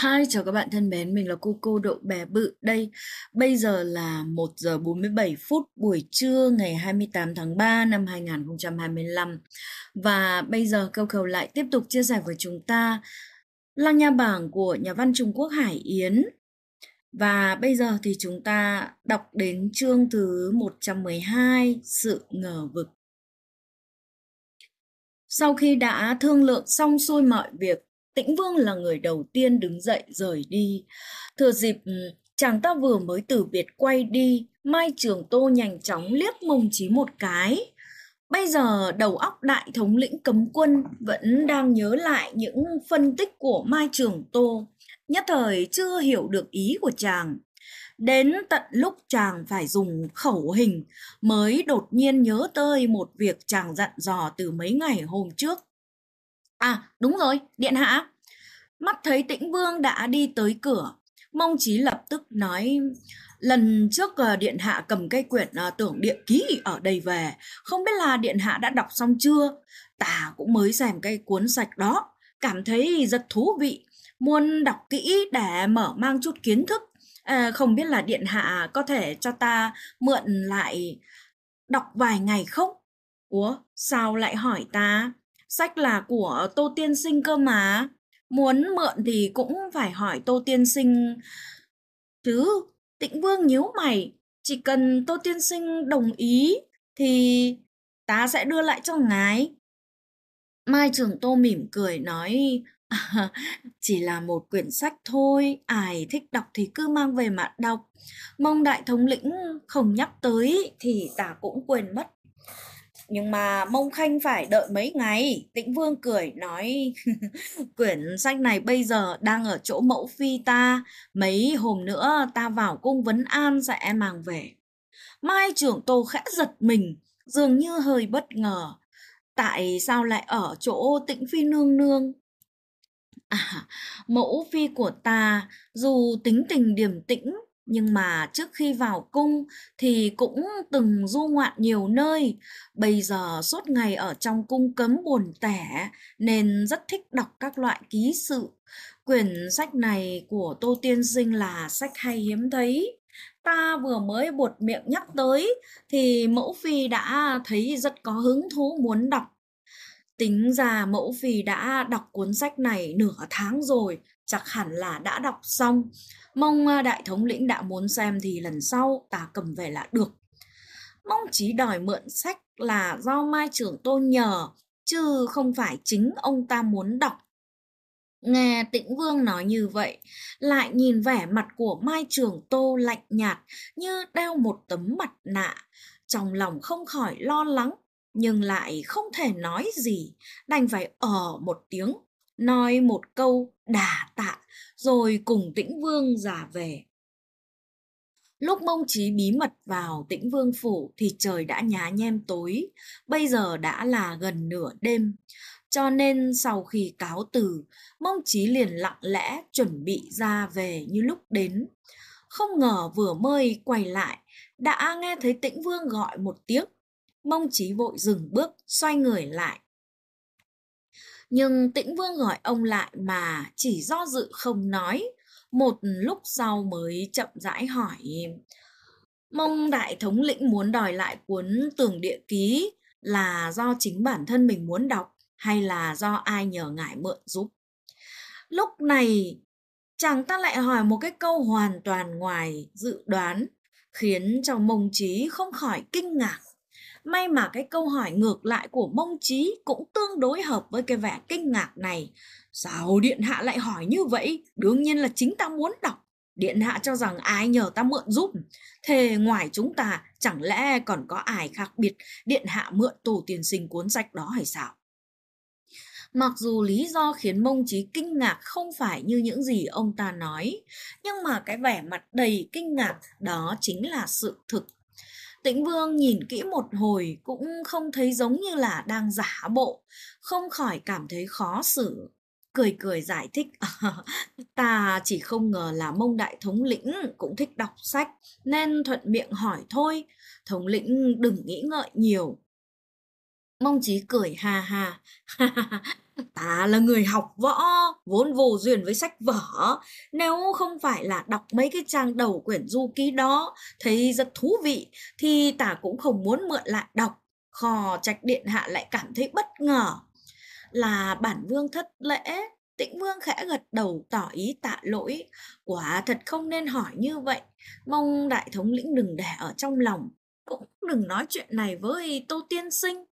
Hi, chào các bạn thân mến, mình là cô Độ Bé Bự đây. Bây giờ là 1 giờ 47 phút buổi trưa ngày 28 tháng 3 năm 2025. Và bây giờ Câu Cầu lại tiếp tục chia sẻ với chúng ta Lăng Nha Bảng của nhà văn Trung Quốc Hải Yến. Và bây giờ thì chúng ta đọc đến chương thứ 112, Sự ngờ vực. Sau khi đã thương lượng xong xuôi mọi việc, Tĩnh Vương là người đầu tiên đứng dậy rời đi. Thừa dịp chàng ta vừa mới từ biệt quay đi, Mai Trường Tô nhanh chóng liếc Mông Chí một cái. Bây giờ đầu óc đại thống lĩnh cấm quân vẫn đang nhớ lại những phân tích của Mai Trường Tô, nhất thời chưa hiểu được ý của chàng. Đến tận lúc chàng phải dùng khẩu hình mới đột nhiên nhớ tới một việc chàng dặn dò từ mấy ngày hôm trước. À, đúng rồi, điện hạ. Mắt thấy Tĩnh Vương đã đi tới cửa, Mông Chí lập tức nói: lần trước điện hạ cầm cái quyển tưởng địa ký ở đây về, không biết là điện hạ đã đọc xong chưa? Ta cũng mới xem cái cuốn sách đó, cảm thấy rất thú vị, muốn đọc kỹ để mở mang chút kiến thức. Không biết là điện hạ có thể cho ta mượn lại đọc vài ngày không? Ủa, sao lại hỏi ta? Sách là của Tô Tiên Sinh cơ mà. Muốn mượn thì cũng phải hỏi Tô Tiên Sinh chứ. Tĩnh Vương nhíu mày, chỉ cần Tô Tiên Sinh đồng ý thì ta sẽ đưa lại cho ngài. Mai Trường Tô mỉm cười nói: chỉ là một quyển sách thôi, ai thích đọc thì cứ mang về mà đọc. Mong đại thống lĩnh không nhắc tới thì ta cũng quên mất. Nhưng mà Mông Khanh phải đợi mấy ngày. Tĩnh Vương cười nói: quyển sách này bây giờ đang ở chỗ mẫu phi ta, mấy hôm nữa ta vào cung vấn an sẽ mang về. Mai Trường Tô khẽ giật mình, dường như hơi bất ngờ. Tại sao lại ở chỗ Tĩnh Phi nương nương? À, mẫu phi của ta dù tính tình điềm tĩnh, nhưng mà trước khi vào cung thì cũng từng du ngoạn nhiều nơi. Bây giờ suốt ngày ở trong cung cấm buồn tẻ nên rất thích đọc các loại ký sự. Quyển sách này của Tô Tiên Sinh là sách hay hiếm thấy. Ta vừa mới buột miệng nhắc tới thì mẫu phi đã thấy rất có hứng thú muốn đọc. Tính ra mẫu phi đã đọc cuốn sách này nửa tháng rồi, chắc hẳn là đã đọc xong. Mong đại thống lĩnh đã muốn xem thì lần sau ta cầm về là được. Mong Chí đòi mượn sách là do Mai Trường Tô nhờ, chứ không phải chính ông ta muốn đọc. Nghe Tĩnh Vương nói như vậy, lại nhìn vẻ mặt của Mai Trường Tô lạnh nhạt như đeo một tấm mặt nạ. Trong lòng không khỏi lo lắng, nhưng lại không thể nói gì, đành phải một tiếng, nói một câu đà tạ, rồi cùng Tĩnh Vương ra về. Lúc Mông Chí bí mật vào Tĩnh Vương phủ thì trời đã nhá nhem tối, bây giờ đã là gần nửa đêm. Cho nên sau khi cáo từ, Mông Chí liền lặng lẽ chuẩn bị ra về như lúc đến. Không ngờ vừa mới quay lại, đã nghe thấy Tĩnh Vương gọi một tiếng. Mông Chí vội dừng bước, xoay người lại. Nhưng Tĩnh Vương gọi ông lại mà chỉ do dự không nói. Một lúc sau mới chậm rãi hỏi: Mông đại thống lĩnh muốn đòi lại cuốn tường địa ký là do chính bản thân mình muốn đọc hay là do ai nhờ ngài mượn giúp? Lúc này chàng ta lại hỏi một cái câu hoàn toàn ngoài dự đoán, khiến cho Mông Chí không khỏi kinh ngạc. May mà cái câu hỏi ngược lại của Mông Chí cũng tương đối hợp với cái vẻ kinh ngạc này. Sao điện hạ lại hỏi như vậy? Đương nhiên là chính ta muốn đọc. Điện hạ cho rằng ai nhờ ta mượn giúp? Thế ngoài chúng ta, chẳng lẽ còn có ai khác biệt điện hạ mượn Tô Tiên Sinh cuốn sách đó hay sao? Mặc dù lý do khiến Mông Chí kinh ngạc không phải như những gì ông ta nói, nhưng mà cái vẻ mặt đầy kinh ngạc đó chính là sự thực. Tĩnh Vương nhìn kỹ một hồi cũng không thấy giống như là đang giả bộ, không khỏi cảm thấy khó xử. Cười cười giải thích: ta chỉ không ngờ là Mông đại thống lĩnh cũng thích đọc sách nên thuận miệng hỏi thôi, thống lĩnh đừng nghĩ ngợi nhiều. Mông Chí cười ha ha. Ta là người học võ, vốn vô duyên với sách vở. Nếu không phải là đọc mấy cái trang đầu quyển du ký đó, thấy rất thú vị, thì ta cũng không muốn mượn lại đọc. Khò Trạch điện hạ lại cảm thấy bất ngờ. Là bản vương thất lễ. Tĩnh vương khẽ gật đầu tỏ ý tạ lỗi. Quả thật không nên hỏi như vậy. Mong đại thống lĩnh đừng để ở trong lòng. Cũng đừng nói chuyện này với Tô tiên sinh.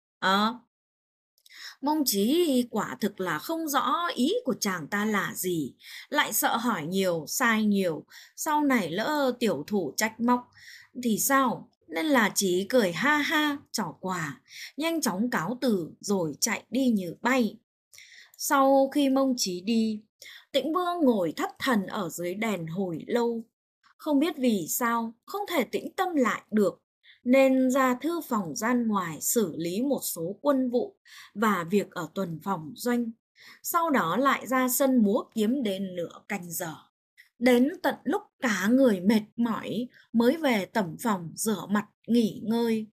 Mong chí quả thực là không rõ ý của chàng ta là gì, lại sợ hỏi nhiều, sai nhiều, sau này lỡ tiểu thủ trách móc thì sao? Nên là chỉ cười ha ha, trò quà, nhanh chóng cáo từ rồi chạy đi như bay. Sau khi Mông Chí đi, Tĩnh Vương ngồi thất thần ở dưới đèn hồi lâu. Không biết vì sao, không thể tĩnh tâm lại được, nên ra thư phòng gian ngoài xử lý một số quân vụ và việc ở tuần phòng doanh. Sau đó lại ra sân múa kiếm đến nửa canh giờ. Đến tận lúc cả người mệt mỏi mới về tẩm phòng rửa mặt nghỉ ngơi.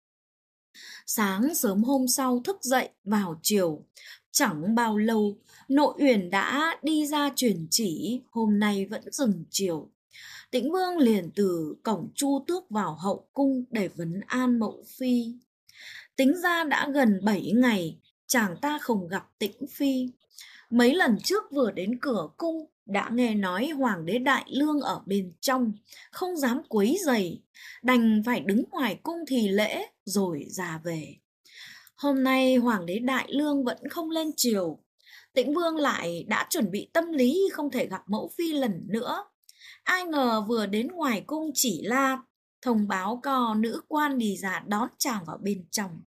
Sáng sớm hôm sau thức dậy vào chiều, chẳng bao lâu Nội Uyển đã đi ra truyền chỉ hôm nay vẫn dừng chiều. Tĩnh Vương liền từ cổng Chu Tước vào hậu cung để vấn an mậu phi. Tính ra đã gần 7 ngày, chàng ta không gặp Tĩnh Phi. Mấy lần trước vừa đến cửa cung, đã nghe nói Hoàng đế Đại Lương ở bên trong, không dám quấy rầy, đành phải đứng ngoài cung thì lễ rồi ra về. Hôm nay Hoàng đế Đại Lương vẫn không lên triều, Tĩnh Vương lại đã chuẩn bị tâm lý không thể gặp mẫu phi lần nữa. Ai ngờ vừa đến ngoài cung chỉ la, thông báo có nữ quan đi ra đón chàng vào bên trong.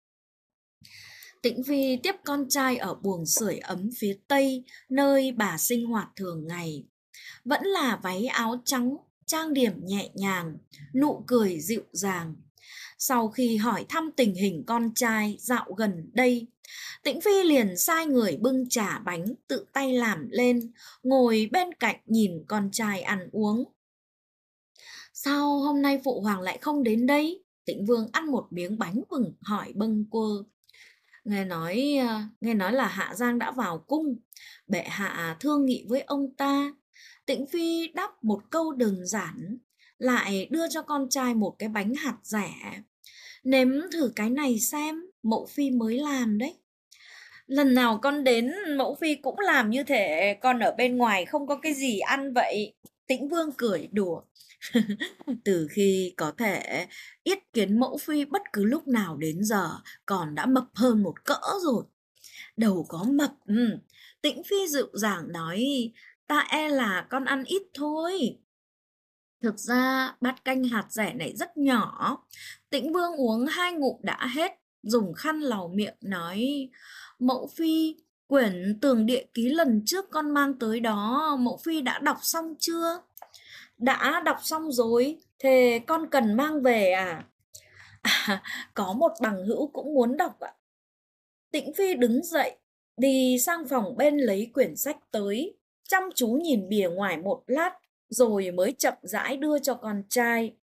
Tĩnh Phi tiếp con trai ở buồng sưởi ấm phía tây, nơi bà sinh hoạt thường ngày. Vẫn là váy áo trắng, trang điểm nhẹ nhàng, nụ cười dịu dàng. Sau khi hỏi thăm tình hình con trai dạo gần đây, Tĩnh Phi liền sai người bưng trà bánh tự tay làm lên, ngồi bên cạnh nhìn con trai ăn uống. Sao hôm nay phụ hoàng lại không đến đây? Tĩnh Vương ăn một miếng bánh vừng hỏi bâng quơ. Nghe nói là Hạ Giang đã vào cung, bệ hạ thương nghị với ông ta. Tĩnh Phi đáp một câu đơn giản, lại đưa cho con trai một cái bánh hạt dẻ. Nếm thử cái này xem, mẫu phi mới làm đấy. Lần nào con đến mẫu phi cũng làm như thể con ở bên ngoài không có cái gì ăn vậy. Tĩnh Vương cười đùa. Từ khi có thể yết kiến mẫu phi bất cứ lúc nào đến giờ, còn đã mập hơn một cỡ rồi. Đầu có mập. Tĩnh Phi dịu dàng nói, ta e là con ăn ít thôi. Thực ra bát canh hạt dẻ này rất nhỏ. Tĩnh Vương uống 2 ngụm đã hết, dùng khăn lau miệng nói, mẫu phi, quyển tường địa ký lần trước con mang tới đó, mẫu phi đã đọc xong chưa? Đã đọc xong rồi, thế con cần mang về à? Có một bằng hữu cũng muốn đọc ạ. Tĩnh Phi đứng dậy, đi sang phòng bên lấy quyển sách tới, chăm chú nhìn bìa ngoài một lát, rồi mới chậm rãi đưa cho con trai.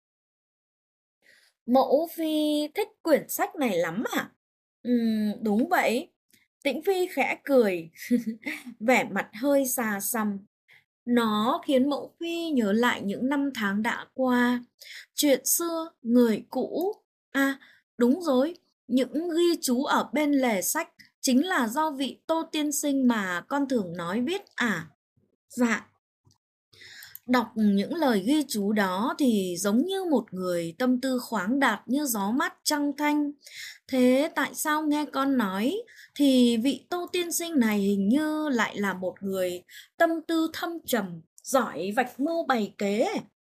Mẫu Phi thích quyển sách này lắm à? Đúng vậy. Tĩnh Phi khẽ cười, vẻ mặt hơi xa xăm. Nó khiến mẫu phi nhớ lại những năm tháng đã qua, chuyện xưa, người cũ. À, đúng rồi, những ghi chú ở bên lề sách chính là do vị Tô tiên sinh mà con thường nói viết à? Dạ. Đọc những lời ghi chú đó thì giống như một người tâm tư khoáng đạt như gió mát trăng thanh. Thế tại sao nghe con nói thì vị Tô tiên sinh này hình như lại là một người tâm tư thâm trầm, giỏi vạch mưu bày kế?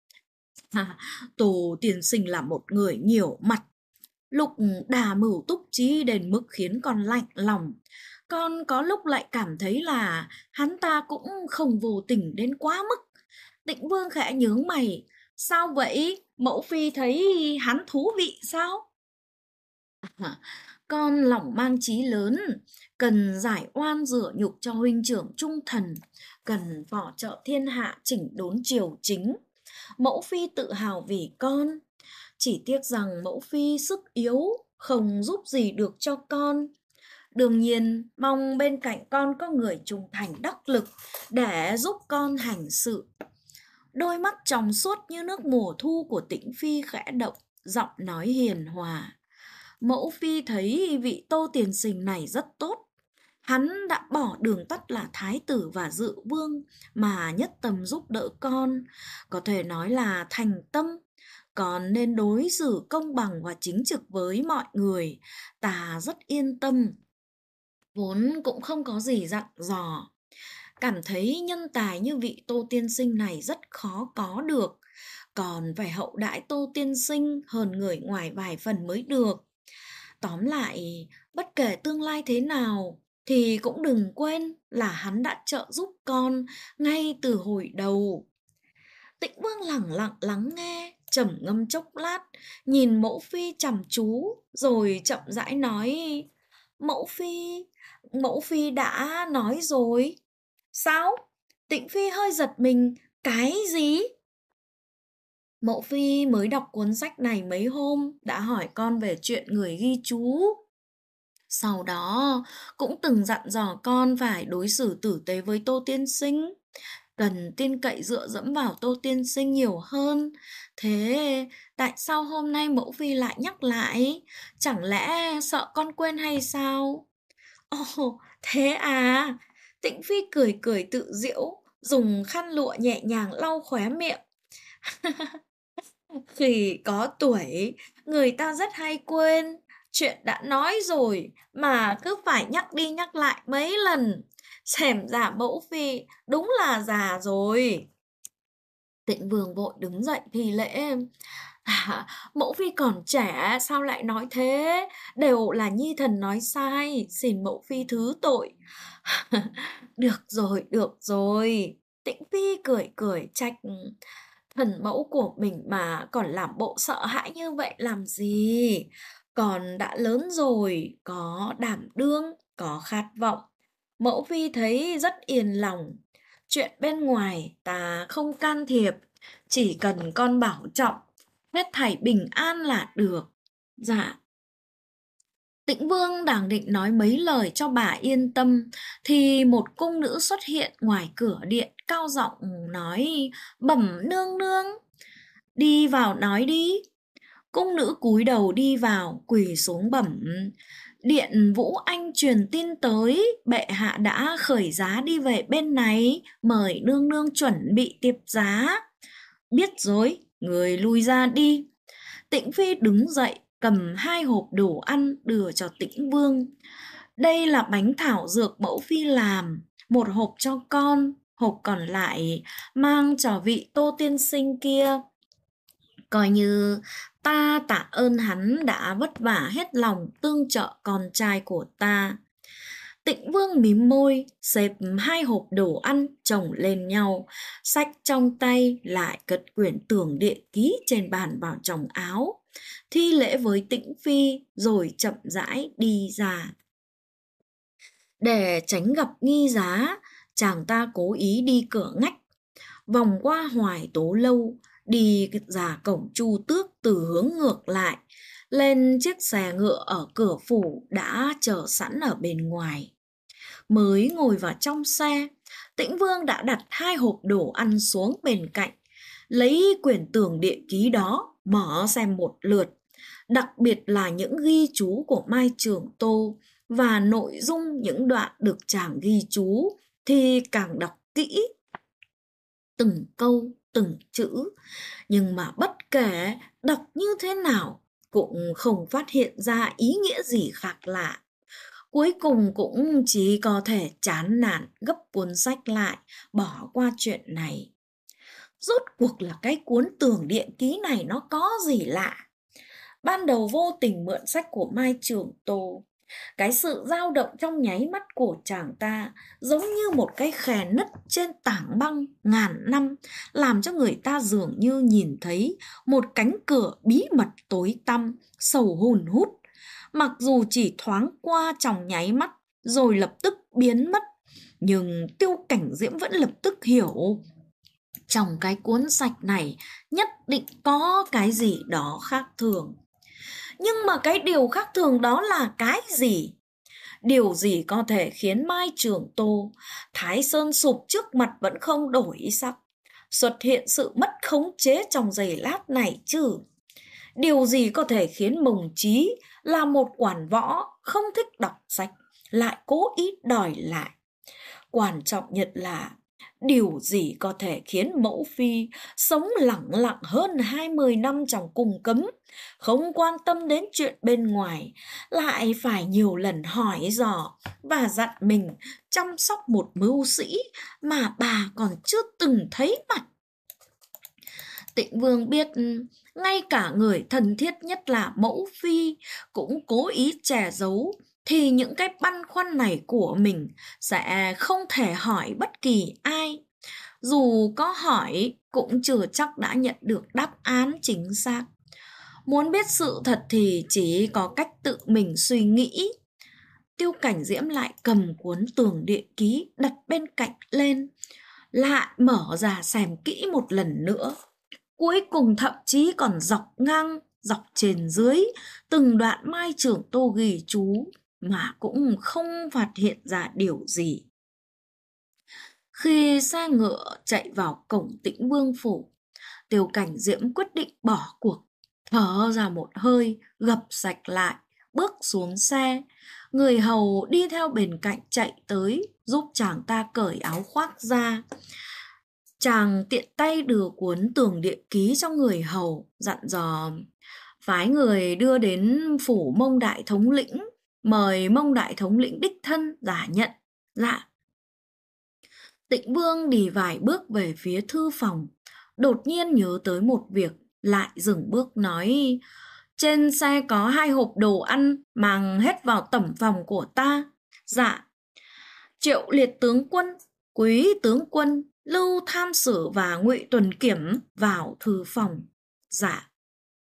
Tô tiên sinh là một người nhiều mặt, lúc đà mưu túc trí đến mức khiến con lạnh lòng. Con có lúc lại cảm thấy là hắn ta cũng không vô tình đến quá mức. Tĩnh Vương khẽ nhướng mày. Sao vậy? Mẫu phi thấy hắn thú vị sao? Con lòng mang chí lớn, cần giải oan rửa nhục cho huynh trưởng trung thần, cần võ trợ thiên hạ chỉnh đốn triều chính. Mẫu phi tự hào vì con. Chỉ tiếc rằng mẫu phi sức yếu, không giúp gì được cho con. Đương nhiên, mong bên cạnh con có người trung thành đắc lực để giúp con hành sự. Đôi mắt trong suốt như nước mùa thu của Tĩnh Phi khẽ động, giọng nói hiền hòa. Mẫu phi thấy vị Tô tiên sinh này rất tốt. Hắn đã bỏ đường tắt là thái tử và dự vương mà nhất tâm giúp đỡ con, có thể nói là thành tâm. Con nên đối xử công bằng và chính trực với mọi người, ta rất yên tâm. Vốn cũng không có gì dặn dò, cảm thấy nhân tài như vị Tô tiên sinh này rất khó có được, còn phải hậu đãi Tô tiên sinh hơn người ngoài vài phần mới được. Tóm lại, bất kể tương lai thế nào thì cũng đừng quên là hắn đã trợ giúp con ngay từ hồi đầu. Tĩnh Vương lẳng lặng lắng nghe, trầm ngâm chốc lát, nhìn Mẫu Phi chăm chú, rồi chậm rãi nói: Mẫu Phi đã nói rồi. Sao? Tĩnh Phi hơi giật mình, cái gì? Mẫu Phi mới đọc cuốn sách này mấy hôm, đã hỏi con về chuyện người ghi chú. Sau đó cũng từng dặn dò con phải đối xử tử tế với Tô tiên sinh, cần tin cậy dựa dẫm vào Tô tiên sinh nhiều hơn. Thế tại sao hôm nay Mẫu Phi lại nhắc lại? Chẳng lẽ sợ con quên hay sao? Ồ, thế à? Tĩnh Phi cười cười tự giễu, dùng khăn lụa nhẹ nhàng lau khóe miệng. Khi có tuổi, người ta rất hay quên. Chuyện đã nói rồi mà cứ phải nhắc đi nhắc lại mấy lần. Xem ra Mẫu Phi đúng là già rồi. Tịnh Vương vội đứng dậy thi lễ. Mẫu Phi còn trẻ sao lại nói thế? Đều là Nhi thần nói sai, xin Mẫu Phi thứ tội. Được rồi. Tĩnh Phi cười cười trách: thần mẫu của mình mà còn làm bộ sợ hãi như vậy làm gì? Còn đã lớn rồi, có đảm đương, có khát vọng. Mẫu Phi thấy rất yên lòng. Chuyện bên ngoài ta không can thiệp, chỉ cần con bảo trọng, hết thảy bình an là được. Dạ. Tĩnh Vương đang định nói mấy lời cho bà yên tâm thì một cung nữ xuất hiện ngoài cửa điện, cao giọng nói: bẩm nương nương. Đi vào nói đi. Cung nữ cúi đầu đi vào, quỳ xuống bẩm: Điện Vũ Anh truyền tin tới, bệ hạ đã khởi giá đi về bên này, mời nương nương chuẩn bị tiệp giá. Biết rồi, người lui ra đi. Tĩnh Phi đứng dậy, cầm 2 hộp đồ ăn đưa cho Tĩnh Vương. Đây là bánh thảo dược Mẫu Phi làm, một hộp cho con, hộp còn lại mang cho vị Tô tiên sinh kia. Coi như ta tạ ơn hắn đã vất vả hết lòng tương trợ con trai của ta. Tĩnh Vương mím môi, xếp 2 hộp đồ ăn chồng lên nhau, xách trong tay lại cất quyển tường địa ký trên bàn vào trong áo, thi lễ với Tĩnh Phi rồi chậm rãi đi ra. Để tránh gặp nghi giá, chàng ta cố ý đi cửa ngách, vòng qua Hoài Tố Lâu, đi ra cổng Chu Tước từ hướng ngược lại, lên chiếc xe ngựa ở cửa phủ đã chờ sẵn ở bên ngoài. Mới ngồi vào trong xe, Tĩnh Vương đã đặt 2 hộp đồ ăn xuống bên cạnh, lấy quyển tường địa ký đó mở xem một lượt, đặc biệt là những ghi chú của Mai Trường Tô và nội dung những đoạn được chàng ghi chú thì càng đọc kỹ, từng câu từng chữ, nhưng mà bất kể đọc như thế nào cũng không phát hiện ra ý nghĩa gì khác lạ. Cuối cùng cũng chỉ có thể chán nản gấp cuốn sách lại, bỏ qua chuyện này. Rốt cuộc là cái cuốn tường địa ký này nó có gì lạ? Ban đầu vô tình mượn sách của Mai Trường Tô, cái sự dao động trong nháy mắt của chàng ta giống như một cái khe nứt trên tảng băng ngàn năm, làm cho người ta dường như nhìn thấy một cánh cửa bí mật tối tăm, sầu hun hút. Mặc dù chỉ thoáng qua trong nháy mắt rồi lập tức biến mất, nhưng Tiêu Cảnh Diễm vẫn lập tức hiểu trong cái cuốn sách này nhất định có cái gì đó khác thường. Nhưng mà cái điều khác thường đó là cái gì? Điều gì có thể khiến Mai Trường Tô, Thái Sơn sụp trước mặt vẫn không đổi sắc, xuất hiện sự mất khống chế trong giây lát này chứ? Điều gì có thể khiến Mồng Chí là một quản võ không thích đọc sách lại cố ý đòi lại? Quan trọng nhất là điều gì có thể khiến mẫu phi sống lẳng lặng hơn 20 năm trong cung cấm, không quan tâm đến chuyện bên ngoài, lại phải nhiều lần hỏi dò và dặn mình chăm sóc một mưu sĩ mà bà còn chưa từng thấy mặt. Tĩnh Vương biết ngay cả người thân thiết nhất là mẫu phi cũng cố ý che giấu, thì những cái băn khoăn này của mình sẽ không thể hỏi bất kỳ ai. Dù có hỏi cũng chưa chắc đã nhận được đáp án chính xác. Muốn biết sự thật thì chỉ có cách tự mình suy nghĩ. Tiêu Cảnh Diễm lại cầm cuốn Tường Địa Ký đặt bên cạnh lên, lại mở ra xem kỹ một lần nữa. Cuối cùng thậm chí còn dọc ngang, dọc trên dưới, từng đoạn Mai Trường Tô ghi chú mà cũng không phát hiện ra điều gì. Khi xe ngựa chạy vào cổng Tĩnh Vương phủ, Tiêu Cảnh Diễm quyết định bỏ cuộc, thở ra một hơi, gập sạch lại, bước xuống xe. Người hầu đi theo bên cạnh chạy tới, giúp chàng ta cởi áo khoác ra. Chàng tiện tay đưa cuốn Tường Địa Ký cho người hầu, dặn dò phái người đưa đến phủ Mông Đại Thống lĩnh, mời Mông Đại Thống lĩnh đích thân giả nhận. Dạ. Tĩnh Vương đi vài bước về phía thư phòng, đột nhiên nhớ tới một việc, lại dừng bước nói: trên xe có 2 hộp đồ ăn, mang hết vào tẩm phòng của ta. Dạ. Triệu Liệt tướng quân, Quý tướng quân, Lưu Tham Sử và Ngụy Tuần Kiểm vào thư phòng. Dạ.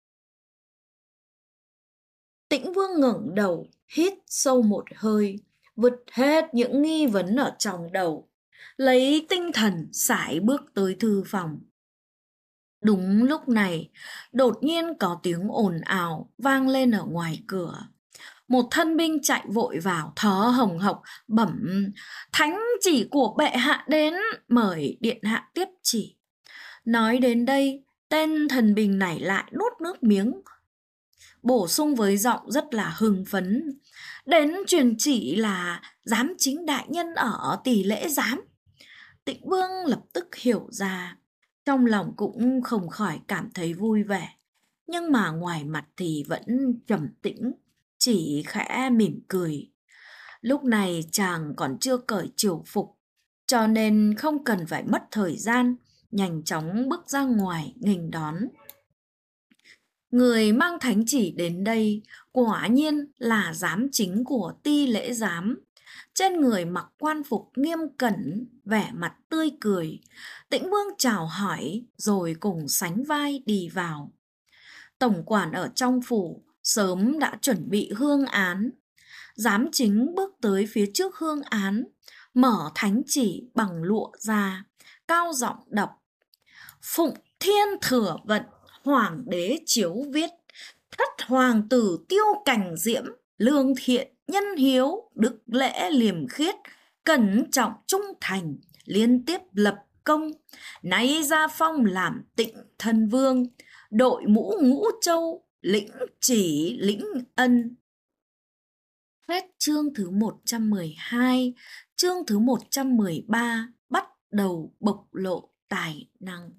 Tĩnh Vương ngẩng đầu, hít sâu một hơi, vứt hết những nghi vấn ở trong đầu, lấy tinh thần sải bước tới thư phòng. Đúng lúc này, đột nhiên có tiếng ồn ào vang lên ở ngoài cửa. Một thân binh chạy vội vào, thở hồng hộc, bẩm: thánh chỉ của bệ hạ đến, mời điện hạ tiếp chỉ. Nói đến đây, tên thần binh này lại nuốt nước miếng, bổ sung với giọng rất là hưng phấn: đến truyền chỉ là giám chính đại nhân ở Tỷ Lễ Giám. Tĩnh Vương lập tức hiểu ra, trong lòng cũng không khỏi cảm thấy vui vẻ, nhưng mà ngoài mặt thì vẫn trầm tĩnh, chỉ khẽ mỉm cười. Lúc này chàng còn chưa cởi triều phục, cho nên không cần phải mất thời gian, nhanh chóng bước ra ngoài nghênh đón. Người mang thánh chỉ đến đây quả nhiên là giám chính của Ti Lễ Giám. Trên người mặc quan phục nghiêm cẩn, vẻ mặt tươi cười. Tĩnh Vương chào hỏi rồi cùng sánh vai đi vào. Tổng quản ở trong phủ sớm đã chuẩn bị hương án. Giám chính bước tới phía trước hương án, mở thánh chỉ bằng lụa ra, cao giọng đọc: Phụng Thiên Thừa Vận, Hoàng đế chiếu viết, thất hoàng tử Tiêu Cảnh Diễm, lương thiện, nhân hiếu, đức lễ liêm khiết, cẩn trọng trung thành, liên tiếp lập công, nay ra phong làm Tịnh Thân Vương, đội mũ Ngũ Châu, lĩnh chỉ lĩnh ân. Hết chương thứ 112, chương thứ 113 bắt đầu bộc lộ tài năng.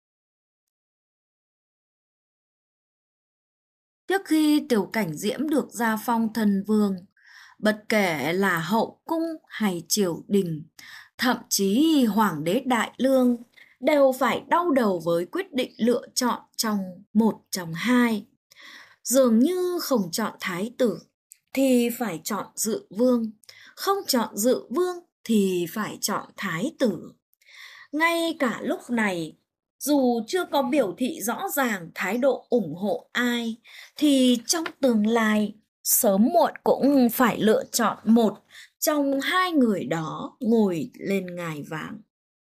Trước khi Tiểu Cảnh Diễm được gia phong thần vương, bất kể là hậu cung hay triều đình, thậm chí hoàng đế Đại Lương, đều phải đau đầu với quyết định lựa chọn trong một trong hai. Dường như không chọn thái tử thì phải chọn dự vương, không chọn dự vương thì phải chọn thái tử. Ngay cả lúc này, dù chưa có biểu thị rõ ràng thái độ ủng hộ ai, thì trong tương lai, sớm muộn cũng phải lựa chọn một trong hai người đó ngồi lên ngai vàng.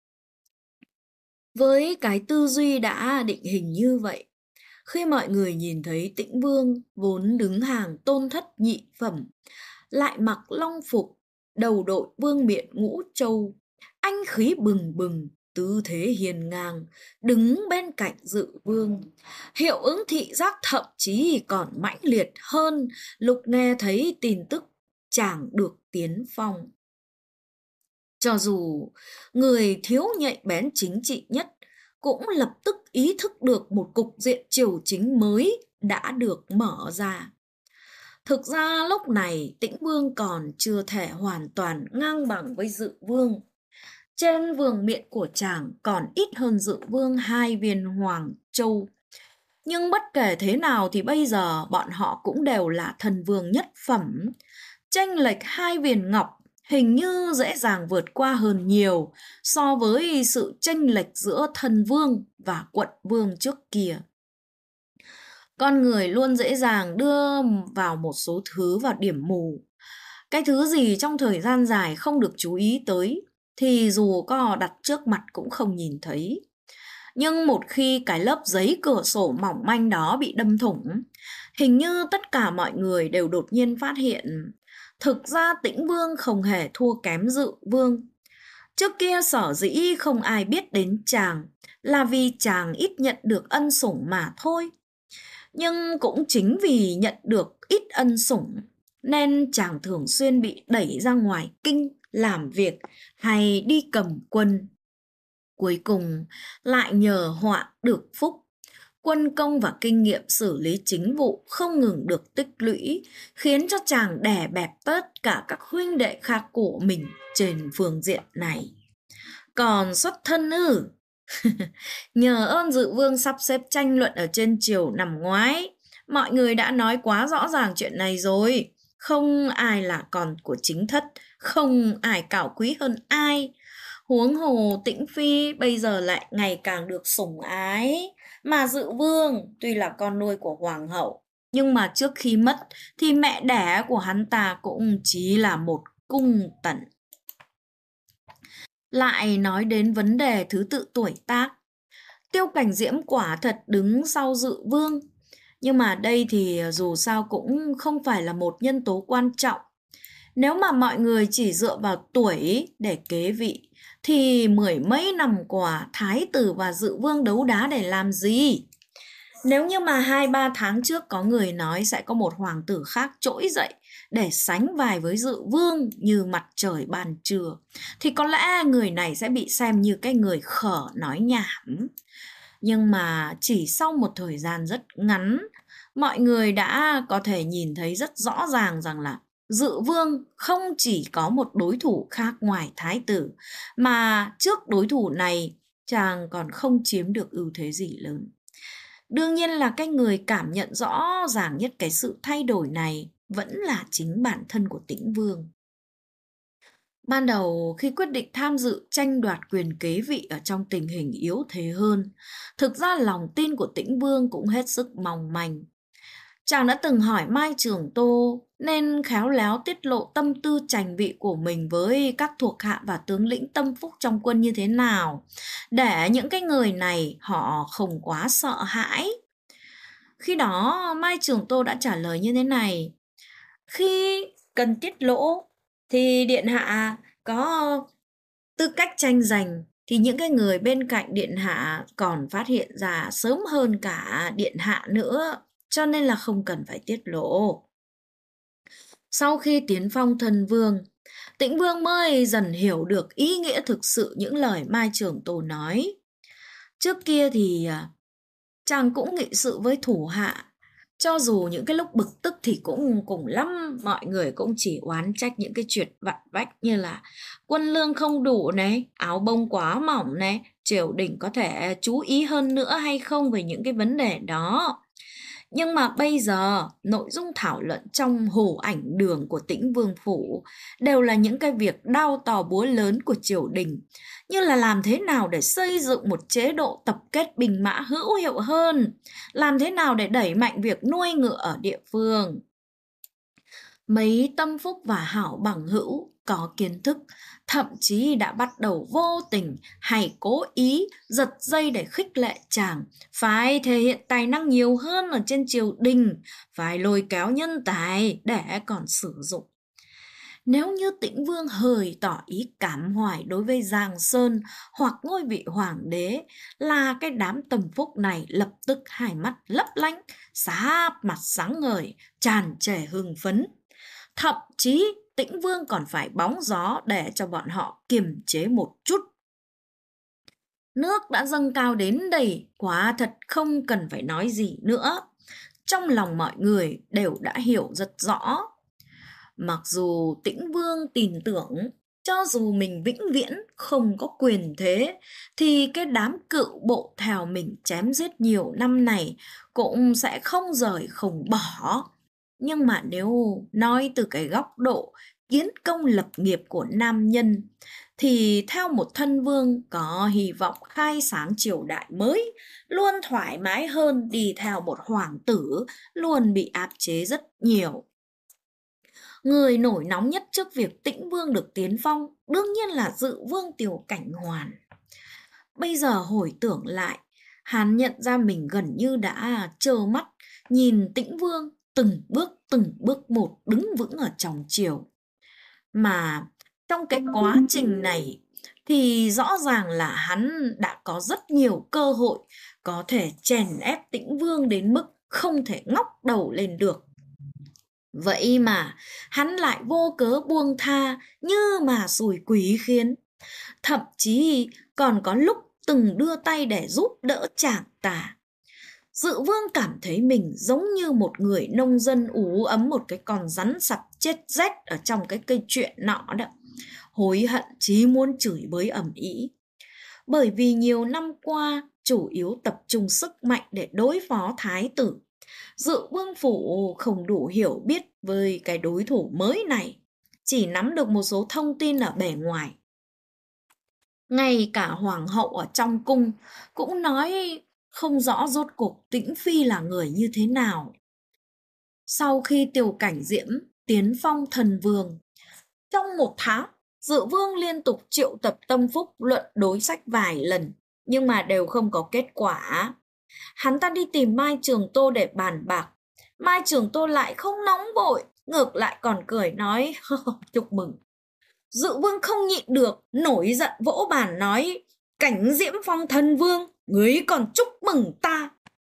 Với cái tư duy đã định hình như vậy, khi mọi người nhìn thấy Tĩnh Vương vốn đứng hàng tôn thất nhị phẩm, lại mặc long phục, đầu đội vương miện ngũ châu, anh khí bừng bừng, tư thế hiền ngang, đứng bên cạnh Dự Vương. Hiệu ứng thị giác thậm chí còn mãnh liệt hơn lúc nghe thấy tin tức chàng được tiến phong. Cho dù người thiếu nhạy bén chính trị nhất cũng lập tức ý thức được một cục diện triều chính mới đã được mở ra. Thực ra lúc này Tĩnh Vương còn chưa thể hoàn toàn ngang bằng với Dự Vương. Trên vương miện của chàng còn ít hơn Dự Vương 2 viên hoàng châu. Nhưng bất kể thế nào thì bây giờ bọn họ cũng đều là thần vương nhất phẩm. Chênh lệch 2 viên ngọc hình như dễ dàng vượt qua hơn nhiều so với sự chênh lệch giữa thần vương và quận vương trước kia. Con người luôn dễ dàng đưa vào một số thứ vào điểm mù. Cái thứ gì trong thời gian dài không được chú ý tới thì dù có đặt trước mặt cũng không nhìn thấy. Nhưng một khi cái lớp giấy cửa sổ mỏng manh đó bị đâm thủng, hình như tất cả mọi người đều đột nhiên phát hiện thực ra Tĩnh Vương không hề thua kém Dự Vương. Trước kia sở dĩ không ai biết đến chàng là vì chàng ít nhận được ân sủng mà thôi. Nhưng cũng chính vì nhận được ít ân sủng nên chàng thường xuyên bị đẩy ra ngoài kinh làm việc hay đi cầm quân. Cuối cùng lại nhờ họa được phúc. Quân công và kinh nghiệm xử lý chính vụ không ngừng được tích lũy, khiến cho chàng đè bẹp tất cả các huynh đệ khác của mình trên phương diện này. Còn xuất thân ư? Nhờ ơn Dự Vương sắp xếp tranh luận ở trên triều năm ngoái, mọi người đã nói quá rõ ràng chuyện này rồi. Không ai là con của chính thất, không ai cao quý hơn ai. Huống hồ Tĩnh Phi bây giờ lại ngày càng được sủng ái. Mà Dự Vương tuy là con nuôi của hoàng hậu, nhưng mà trước khi mất thì mẹ đẻ của hắn ta cũng chỉ là một cung tần. Lại nói đến vấn đề thứ tự tuổi tác, Tiêu Cảnh Diễm quả thật đứng sau Dự Vương. Nhưng mà đây thì dù sao cũng không phải là một nhân tố quan trọng. Nếu mà mọi người chỉ dựa vào tuổi để kế vị, thì 10 mấy năm qua Thái tử và Dự Vương đấu đá để làm gì? Nếu như mà 2-3 tháng trước có người nói sẽ có một hoàng tử khác trỗi dậy để sánh vai với Dự Vương như mặt trời ban trưa, thì có lẽ người này sẽ bị xem như cái người khở nói nhảm. Nhưng mà chỉ sau một thời gian rất ngắn, mọi người đã có thể nhìn thấy rất rõ ràng rằng là Dự Vương không chỉ có một đối thủ khác ngoài Thái tử, mà trước đối thủ này chàng còn không chiếm được ưu thế gì lớn. Đương nhiên là cái người cảm nhận rõ ràng nhất cái sự thay đổi này vẫn là chính bản thân của Tĩnh Vương. Ban đầu khi quyết định tham dự tranh đoạt quyền kế vị ở trong tình hình yếu thế hơn, thực ra lòng tin của Tĩnh Vương cũng hết sức mong manh. Chàng đã từng hỏi Mai Trường Tô nên khéo léo tiết lộ tâm tư tranh vị của mình với các thuộc hạ và tướng lĩnh tâm phúc trong quân như thế nào, để những cái người này họ không quá sợ hãi. Khi đó Mai Trường Tô đã trả lời như thế này: khi cần tiết lộ thì điện hạ có tư cách tranh giành, thì những cái người bên cạnh điện hạ còn phát hiện ra sớm hơn cả điện hạ nữa, cho nên là không cần phải tiết lộ. Sau khi tiến phong thần vương, Tĩnh Vương mới dần hiểu được ý nghĩa thực sự những lời Mai Trường Tô nói. Trước kia thì chàng cũng nghị sự với thủ hạ, cho dù những cái lúc bực tức thì cũng cùng lắm mọi người cũng chỉ oán trách những cái chuyện vặt vách như là quân lương không đủ này, áo bông quá mỏng này, triều đình có thể chú ý hơn nữa hay không về những cái vấn đề đó. Nhưng mà bây giờ nội dung thảo luận trong hồ ảnh đường của Tĩnh Vương phủ đều là những cái việc đao to búa lớn của triều đình, như là làm thế nào để xây dựng một chế độ tập kết binh mã hữu hiệu hơn, làm thế nào để đẩy mạnh việc nuôi ngựa ở địa phương. Mấy tâm phúc và hảo bằng hữu có kiến thức thậm chí đã bắt đầu vô tình hay cố ý giật dây để khích lệ chàng phải thể hiện tài năng nhiều hơn ở trên triều đình, phải lôi kéo nhân tài để còn sử dụng. Nếu như Tĩnh Vương hời tỏ ý cảm hoài đối với Giang Sơn hoặc ngôi vị hoàng đế, là cái đám tâm phúc này lập tức hai mắt lấp lánh, sát mặt sáng ngời, tràn trề hưng phấn. Thậm chí Tĩnh Vương còn phải bóng gió để cho bọn họ kiềm chế một chút. Nước đã dâng cao đến đây, quả thật không cần phải nói gì nữa. Trong lòng mọi người đều đã hiểu rất rõ. Mặc dù Tĩnh Vương tin tưởng, cho dù mình vĩnh viễn không có quyền thế, thì cái đám cựu bộ theo mình chém giết nhiều năm này cũng sẽ không rời không bỏ. Nhưng mà nếu nói từ cái góc độ kiến công lập nghiệp của nam nhân, thì theo một thân vương có hy vọng khai sáng triều đại mới, luôn thoải mái hơn đi theo một hoàng tử luôn bị áp chế rất nhiều. Người nổi nóng nhất trước việc Tĩnh Vương được tiến phong đương nhiên là Dự Vương Tiểu Cảnh Hoàn. Bây giờ hồi tưởng lại, hắn nhận ra mình gần như đã trơ mắt nhìn Tĩnh Vương từng bước một đứng vững ở trong triều. Mà trong cái quá trình này thì rõ ràng là hắn đã có rất nhiều cơ hội có thể chèn ép Tĩnh Vương đến mức không thể ngóc đầu lên được. Vậy mà hắn lại vô cớ buông tha như mà xùi quỷ khiến. Thậm chí còn có lúc từng đưa tay để giúp đỡ chàng ta. Dự Vương cảm thấy mình giống như một người nông dân ú ấm một cái con rắn sặc chết rét ở trong cái cây chuyện nọ đó. Hối hận chí muốn chửi bới ầm ĩ. Bởi vì nhiều năm qua chủ yếu tập trung sức mạnh để đối phó thái tử, Dự Vương phủ không đủ hiểu biết với cái đối thủ mới này, chỉ nắm được một số thông tin ở bề ngoài. Ngay cả hoàng hậu ở trong cung cũng nói không rõ rốt cuộc Tĩnh Phi là người như thế nào. Sau khi Tiểu Cảnh Diễm tiến phong thần vương, trong 1 tháng, Dự Vương liên tục triệu tập tâm phúc luận đối sách vài lần, nhưng mà đều không có kết quả. Hắn ta đi tìm Mai Trường Tô để bàn bạc. Mai Trường Tô lại không nóng vội, ngược lại còn cười nói chúc mừng. Dự Vương không nhịn được, nổi giận vỗ bàn nói: Cảnh Diễm phong thần vương, ngươi còn chúc mừng ta.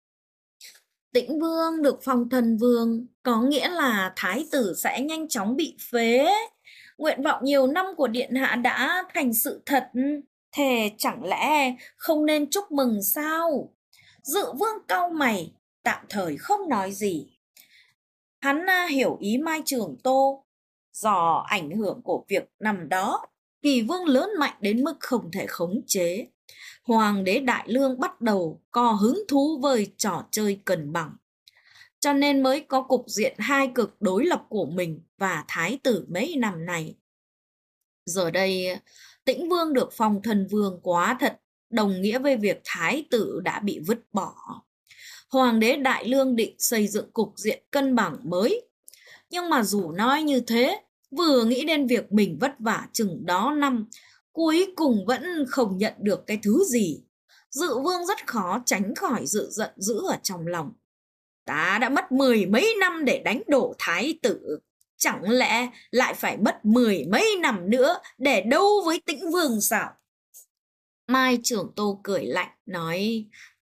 Tĩnh Vương được phong thần vương có nghĩa là thái tử sẽ nhanh chóng bị phế. Nguyện vọng nhiều năm của điện hạ đã thành sự thật, thế chẳng lẽ không nên chúc mừng sao? Dự Vương cau mày, tạm thời không nói gì. Hắn hiểu ý Mai Trường Tô. Do ảnh hưởng của việc năm đó, Kỳ Vương lớn mạnh đến mức không thể khống chế. Hoàng đế Đại Lương bắt đầu có hứng thú với trò chơi cân bằng. Cho nên mới có cục diện hai cực đối lập của mình và thái tử mấy năm này. Giờ đây, Tĩnh Vương được phong thần vương quá thật đồng nghĩa với việc thái tử đã bị vứt bỏ. Hoàng đế Đại Lương định xây dựng cục diện cân bằng mới. Nhưng mà dù nói như thế, vừa nghĩ đến việc mình vất vả chừng đó năm, cuối cùng vẫn không nhận được cái thứ gì. Dự Vương rất khó tránh khỏi sự giận dữ ở trong lòng. Ta đã mất 10 mấy năm để đánh đổ thái tử, chẳng lẽ lại phải mất 10 mấy năm nữa để đấu với Tĩnh Vương sao? Mai Trường Tô cười lạnh nói: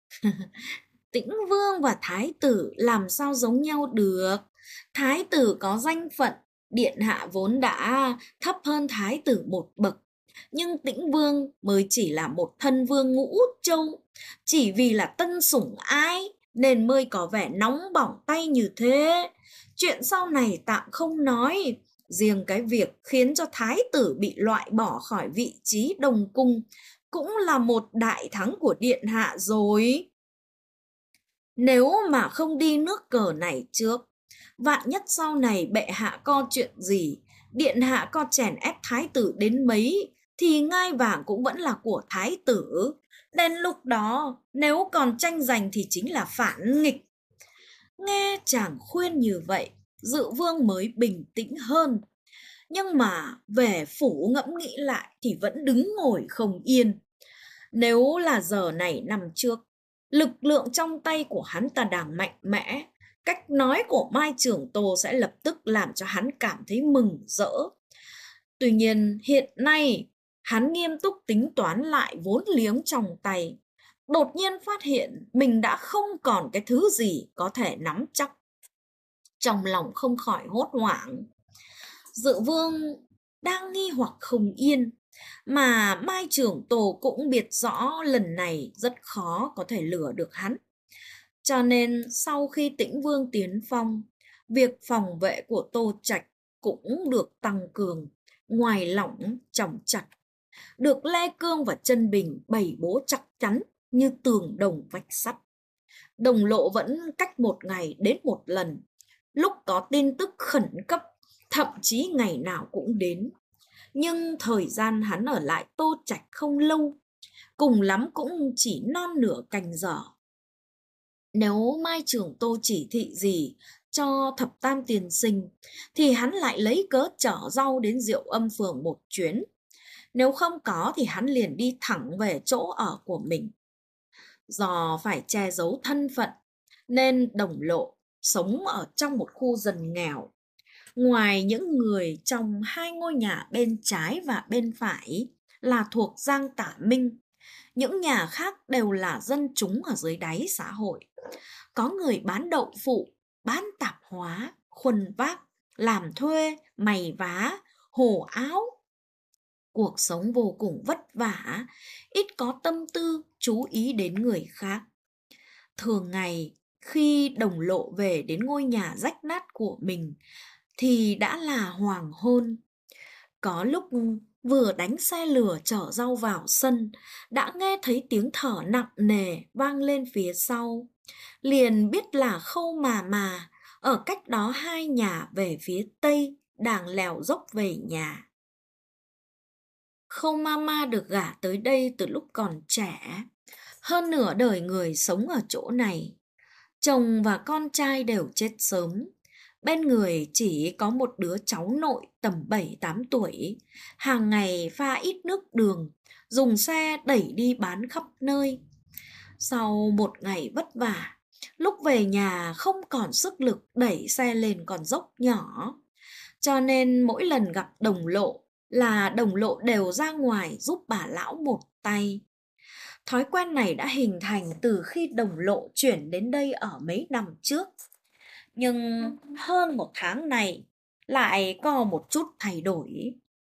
Tĩnh Vương và thái tử làm sao giống nhau được? Thái tử có danh phận, điện hạ vốn đã thấp hơn thái tử một bậc. Nhưng Tĩnh Vương mới chỉ là một thân vương ngũ út châu. Chỉ vì là tân sủng ái nên mới có vẻ nóng bỏng tay như thế. Chuyện sau này tạm không nói. Riêng cái việc khiến cho thái tử bị loại bỏ khỏi vị trí đồng cung cũng là một đại thắng của điện hạ rồi. Nếu mà không đi nước cờ này trước, vạn nhất sau này bệ hạ có chuyện gì, điện hạ có chèn ép thái tử đến mấy, thì ngai vàng cũng vẫn là của thái tử. Đến lúc đó, nếu còn tranh giành thì chính là phản nghịch. Nghe chàng khuyên như vậy, Dự Vương mới bình tĩnh hơn. Nhưng mà về phủ ngẫm nghĩ lại thì vẫn đứng ngồi không yên. Nếu là giờ này năm trước, lực lượng trong tay của hắn ta đang mạnh mẽ, cách nói của Mai Trường Tô sẽ lập tức làm cho hắn cảm thấy mừng rỡ. Tuy nhiên hiện nay hắn nghiêm túc tính toán lại vốn liếng trong tay. Đột nhiên phát hiện mình đã không còn cái thứ gì có thể nắm chắc. Trong lòng không khỏi hốt hoảng. Dự Vương đang nghi hoặc không yên, mà Mai Trưởng Tổ cũng biết rõ lần này rất khó có thể lừa được hắn. Cho nên sau khi Tĩnh Vương tiến phong, việc phòng vệ của Tô Trạch cũng được tăng cường, ngoài lỏng chồng chặt, được Lê Cương và Chân Bình bày bố chắc chắn như tường đồng vách sắt. Đồng lộ vẫn cách một ngày đến một lần, lúc có tin tức khẩn cấp, thậm chí ngày nào cũng đến. Nhưng thời gian hắn ở lại Tô Trạch không lâu, cùng lắm cũng chỉ non nửa canh giờ. Nếu Mai Trưởng Tô chỉ thị gì cho Thập Tam Tiền Sinh, thì hắn lại lấy cớ chở rau đến Diệu Âm phường một chuyến. Nếu không có thì hắn liền đi thẳng về chỗ ở của mình. Do phải che giấu thân phận, nên Đồng Lộ sống ở trong một khu dần nghèo. Ngoài những người trong hai ngôi nhà bên trái và bên phải là thuộc Giang Tả Minh, những nhà khác đều là dân chúng ở dưới đáy xã hội. Có người bán đậu phụ, bán tạp hóa, khuân vác, làm thuê, mày vá, hổ áo. Cuộc sống vô cùng vất vả, ít có tâm tư chú ý đến người khác. Thường ngày, khi Đồng Lộ về đến ngôi nhà rách nát của mình, thì đã là hoàng hôn. Có lúc vừa đánh xe lửa chở rau vào sân, đã nghe thấy tiếng thở nặng nề vang lên phía sau. Liền biết là Khâu mà ở cách đó 2 nhà về phía tây đang leo dốc về nhà. Khâu Mama được gả tới đây từ lúc còn trẻ, hơn nửa đời người sống ở chỗ này. Chồng và con trai đều chết sớm. Bên người chỉ có một đứa cháu nội tầm 7-8 tuổi, hàng ngày pha ít nước đường, dùng xe đẩy đi bán khắp nơi. Sau một ngày vất vả, lúc về nhà không còn sức lực đẩy xe lên con dốc nhỏ. Cho nên mỗi lần gặp Đồng Lộ là Đồng Lộ đều ra ngoài giúp bà lão một tay. Thói quen này đã hình thành từ khi Đồng Lộ chuyển đến đây ở mấy năm trước. Nhưng hơn 1 tháng này lại có một chút thay đổi.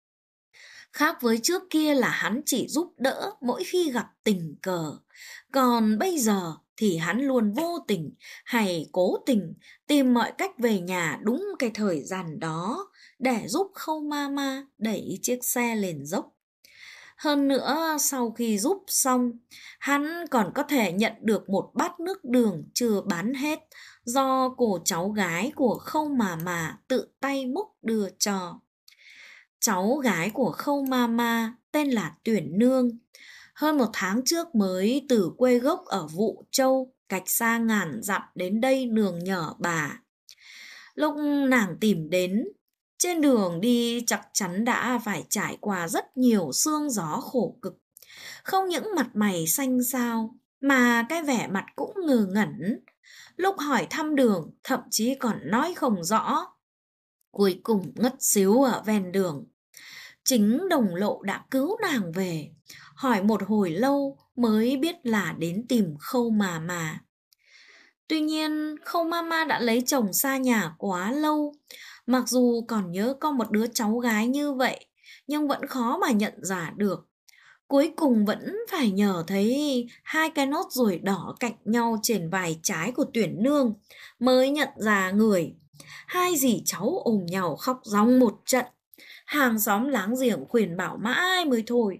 Khác với trước kia là hắn chỉ giúp đỡ mỗi khi gặp tình cờ. Còn bây giờ thì hắn luôn vô tình hay cố tình tìm mọi cách về nhà đúng cái thời gian đó để giúp Khâu Mama đẩy chiếc xe lên dốc. Hơn nữa, sau khi giúp xong, hắn còn có thể nhận được một bát nước đường chưa bán hết do cô cháu gái của Khâu mà tự tay múc đưa cho. Cháu gái của Khâu Mama tên là Tuyển Nương. Hơn 1 tháng trước mới từ quê gốc ở Vụ Châu, cách xa ngàn dặm đến đây nương nhờ bà. Lúc nàng tìm đến, trên đường đi chắc chắn đã phải trải qua rất nhiều sương gió khổ cực. Không những mặt mày xanh xao, mà cái vẻ mặt cũng ngơ ngẩn. Lúc hỏi thăm đường, thậm chí còn nói không rõ. Cuối cùng ngất xíu ở ven đường. Chính Đồng Lộ đã cứu nàng về, hỏi một hồi lâu mới biết là đến tìm Khâu mà. Tuy nhiên, Khâu Mama đã lấy chồng xa nhà quá lâu. Mặc dù còn nhớ có một đứa cháu gái như vậy, nhưng vẫn khó mà nhận ra được. Cuối cùng vẫn phải nhờ thấy 2 cái nốt ruồi đỏ cạnh nhau trên vai trái của Tuyển Nương mới nhận ra người. 2 dì cháu ôm nhau khóc ròng một trận. Hàng xóm láng giềng khuyên bảo mãi mới thôi.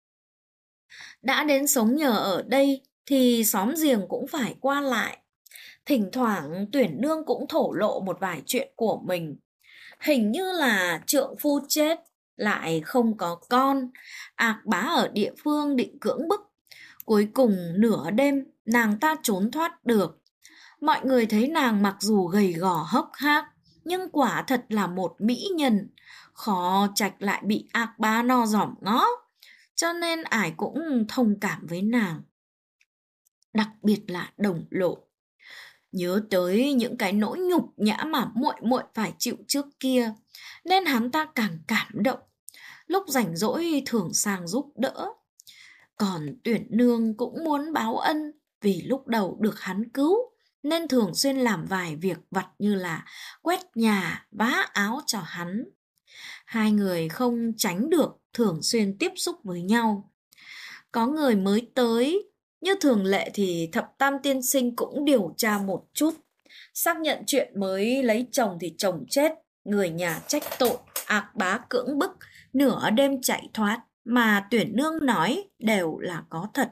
Đã đến sống nhờ ở đây thì xóm giềng cũng phải qua lại. Thỉnh thoảng Tuyển Nương cũng thổ lộ một vài chuyện của mình. Hình như là trượng phu chết, lại không có con, ác bá ở địa phương định cưỡng bức. Cuối cùng nửa đêm nàng ta trốn thoát được. Mọi người thấy nàng mặc dù gầy gò hốc hác, nhưng quả thật là một mỹ nhân. Khó trách lại bị ác bá no dỏm ngó, cho nên ai cũng thông cảm với nàng. Đặc biệt là Đồng Lộ. Nhớ tới những cái nỗi nhục nhã mà muội muội phải chịu trước kia, nên hắn ta càng cảm động. lúc rảnh rỗi thường sang giúp đỡ. Còn Tuyển Nương cũng muốn báo ân vì lúc đầu được hắn cứu, nên thường xuyên làm vài việc vặt như là quét nhà, vá áo cho hắn. Hai người không tránh được thường xuyên tiếp xúc với nhau. Có người mới tới, như thường lệ thì Thập Tam tiên sinh cũng điều tra một chút. Xác nhận chuyện mới lấy chồng thì chồng chết, người nhà trách tội, ác bá cưỡng bức, nửa đêm chạy thoát, mà Tuyển Nương nói đều là có thật.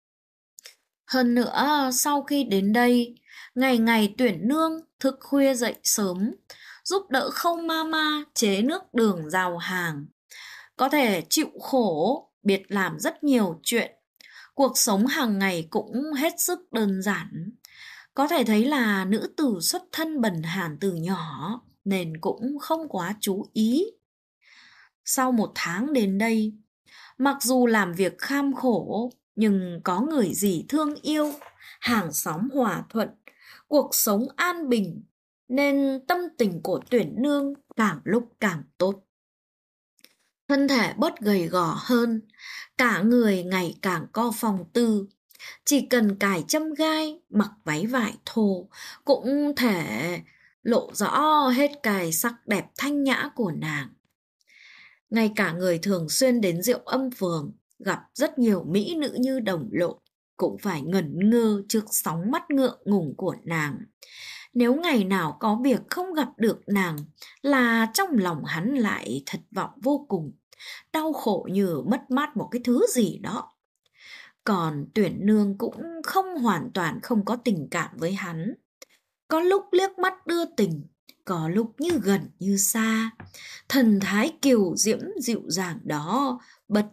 Hơn nữa, sau khi đến đây, ngày ngày Tuyển Nương thức khuya dậy sớm, giúp đỡ Khâu Mama chế nước đường rào hàng. Có thể chịu khổ, biết làm rất nhiều chuyện. Cuộc sống hàng ngày cũng hết sức đơn giản. Có thể thấy là nữ tử xuất thân bần hàn từ nhỏ, nên cũng không quá chú ý. Sau 1 tháng đến đây, mặc dù làm việc kham khổ, nhưng có người dì thương yêu, hàng xóm hòa thuận, cuộc sống an bình, nên tâm tình của Tuyển Nương càng lúc càng tốt. Thân thể bớt gầy gò hơn, cả người ngày càng co phòng tư. Chỉ cần cài châm gai, mặc váy vải thô, cũng thể lộ rõ hết cái sắc đẹp thanh nhã của nàng. Ngay cả người thường xuyên đến Diệu Âm Phường, gặp rất nhiều mỹ nữ như Đồng Lộ, cũng phải ngẩn ngơ trước sóng mắt ngượng ngùng của nàng. Nếu ngày nào có việc không gặp được nàng, là trong lòng hắn lại thất vọng vô cùng, đau khổ như mất mát một cái thứ gì đó. Còn Tuyển Nương cũng không hoàn toàn không có tình cảm với hắn. Có lúc liếc mắt đưa tình, có lúc như gần như xa. Thần thái kiều diễm dịu dàng đó bất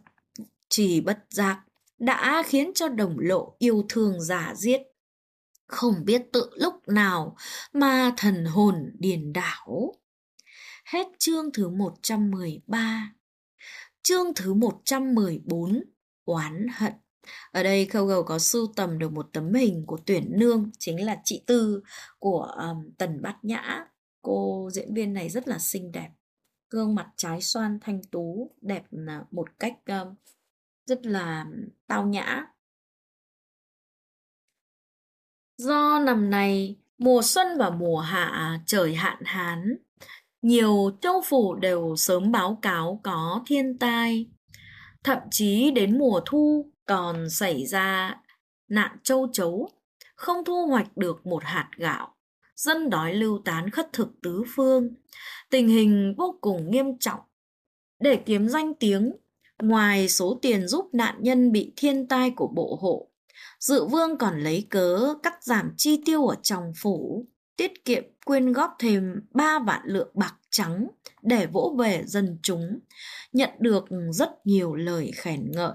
giác đã khiến cho Đồng Lộ yêu thương rả diết. Không biết tự lúc nào mà thần hồn điên đảo. Hết chương thứ 113. Chương thứ 114, oán hận. Ở đây Khâu Gầu có sưu tầm được một tấm hình của Tuyển Nương, chính là chị Tư của Tần Bát Nhã. Cô diễn viên này rất là xinh đẹp, gương mặt trái xoan thanh tú, đẹp một cách rất là tao nhã. Do năm nay mùa xuân và mùa hạ trời hạn hán, nhiều châu phủ đều sớm báo cáo có thiên tai. Thậm chí đến mùa thu còn xảy ra nạn châu chấu, không thu hoạch được một hạt gạo, dân đói lưu tán khất thực tứ phương, tình hình vô cùng nghiêm trọng. Để kiếm danh tiếng, ngoài số tiền giúp nạn nhân bị thiên tai của bộ hộ, Dự Vương còn lấy cớ cắt giảm chi tiêu ở trong phủ, tiết kiệm quyên góp thêm 3 vạn lượng bạc trắng để vỗ về dân chúng, nhận được rất nhiều lời khen ngợi.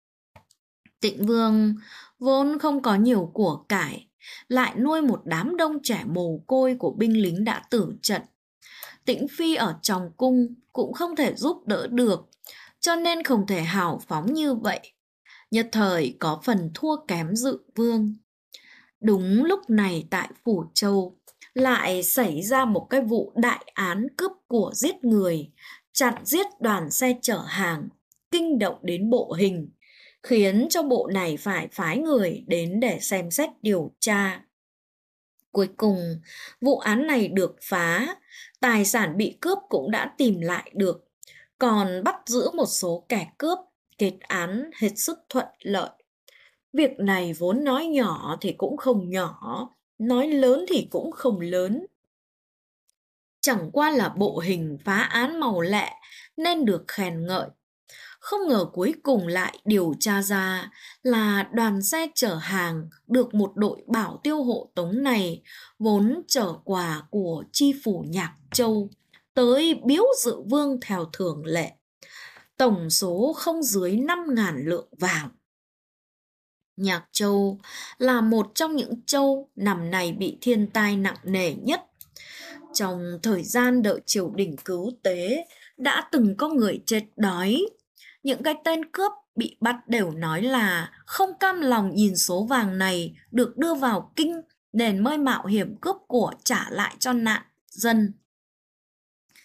Tịnh Vương vốn không có nhiều của cải, lại nuôi một đám đông trẻ mồ côi của binh lính đã tử trận. Tĩnh Phi ở trong cung cũng không thể giúp đỡ được, cho nên không thể hào phóng như vậy. Nhất thời có phần thua kém Dự Vương. Đúng lúc này tại Phủ Châu lại xảy ra một cái vụ đại án cướp của giết người, chặn giết đoàn xe chở hàng, kinh động đến bộ hình, khiến cho bộ này phải phái người đến để xem xét điều tra. Cuối cùng, vụ án này được phá, tài sản bị cướp cũng đã tìm lại được, còn bắt giữ một số kẻ cướp, kết án hết sức thuận lợi. Việc này vốn nói nhỏ thì cũng không nhỏ, nói lớn thì cũng không lớn. Chẳng qua là bộ hình phá án màu lẹ nên được khen ngợi. Không ngờ cuối cùng lại điều tra ra là đoàn xe chở hàng được một đội bảo tiêu hộ tống này vốn chở quà của chi phủ Nhạc Châu tới biếu Dự Vương theo thường lệ. Tổng số không dưới 5.000 lượng vàng. Nhạc Châu là một trong những châu năm nay bị thiên tai nặng nề nhất. Trong thời gian đợi triều đình cứu tế, đã từng có người chết đói. Những cái tên cướp bị bắt đều nói là không cam lòng nhìn số vàng này được đưa vào kinh nên mới mạo hiểm cướp của trả lại cho nạn dân.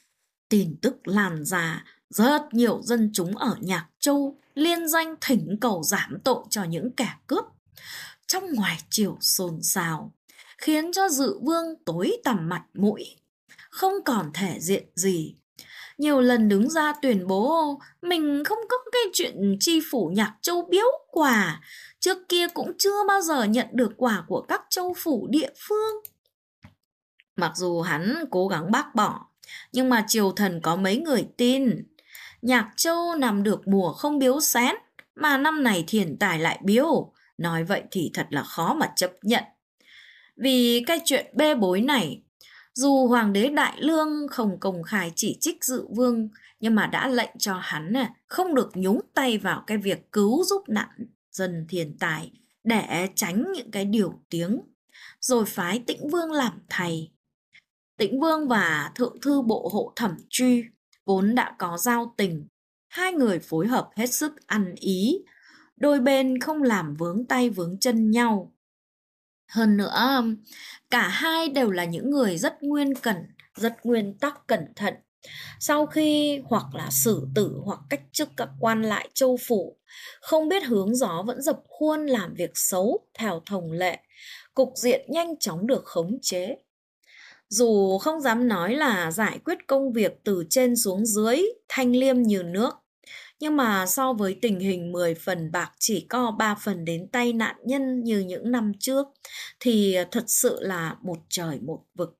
Tin tức lan ra, rất nhiều dân chúng ở Nhạc Châu liên danh thỉnh cầu giảm tội cho những kẻ cướp. Trong ngoài triều xôn xao, khiến cho Dự Vương tối tăm mặt mũi, không còn thể diện gì. Nhiều lần đứng ra tuyên bố mình không có cái chuyện chi phủ Nhạc Châu biếu quà, trước kia cũng chưa bao giờ nhận được quà của các châu phủ địa phương. Mặc dù hắn cố gắng bác bỏ, nhưng mà triều thần có mấy người tin. Nhạc Châu nằm được mùa không biếu xén, mà năm này thiền tài lại biếu. Nói vậy thì thật là khó mà chấp nhận. Vì cái chuyện bê bối này, dù hoàng đế Đại Lương không công khai chỉ trích Dự Vương, nhưng mà đã lệnh cho hắn không được nhúng tay vào cái việc cứu giúp nạn dân thiền tài để tránh những cái điều tiếng. Rồi phái Tĩnh Vương làm thầy. Tĩnh Vương và Thượng thư bộ hộ Thẩm Truy vốn đã có giao tình, hai người phối hợp hết sức ăn ý, đôi bên không làm vướng tay vướng chân nhau. Hơn nữa, cả hai đều là những người rất nguyên tắc cẩn thận. Sau khi hoặc là xử tử hoặc cách chức các quan lại châu phủ, không biết hướng gió vẫn dập khuôn làm việc xấu theo thông lệ, cục diện nhanh chóng được khống chế. Dù không dám nói là giải quyết công việc từ trên xuống dưới thanh liêm như nước, nhưng mà so với tình hình 10 phần bạc chỉ có 3 phần đến tay nạn nhân như những năm trước, thì thật sự là một trời một vực.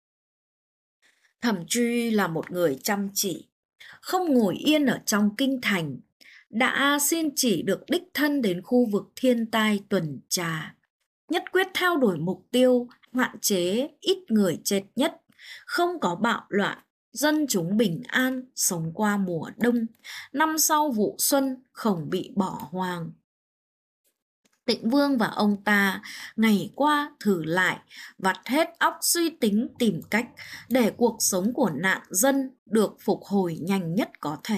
Thẩm Truy là một người chăm chỉ, không ngồi yên ở trong kinh thành, đã xin chỉ được đích thân đến khu vực thiên tai tuần tra, nhất quyết theo đuổi mục tiêu hạn chế ít người chết nhất, không có bạo loạn, dân chúng bình an sống qua mùa đông, năm sau vụ xuân không bị bỏ hoang. Tĩnh Vương và ông ta ngày qua thử lại, vắt hết óc suy tính tìm cách để cuộc sống của nạn dân được phục hồi nhanh nhất có thể.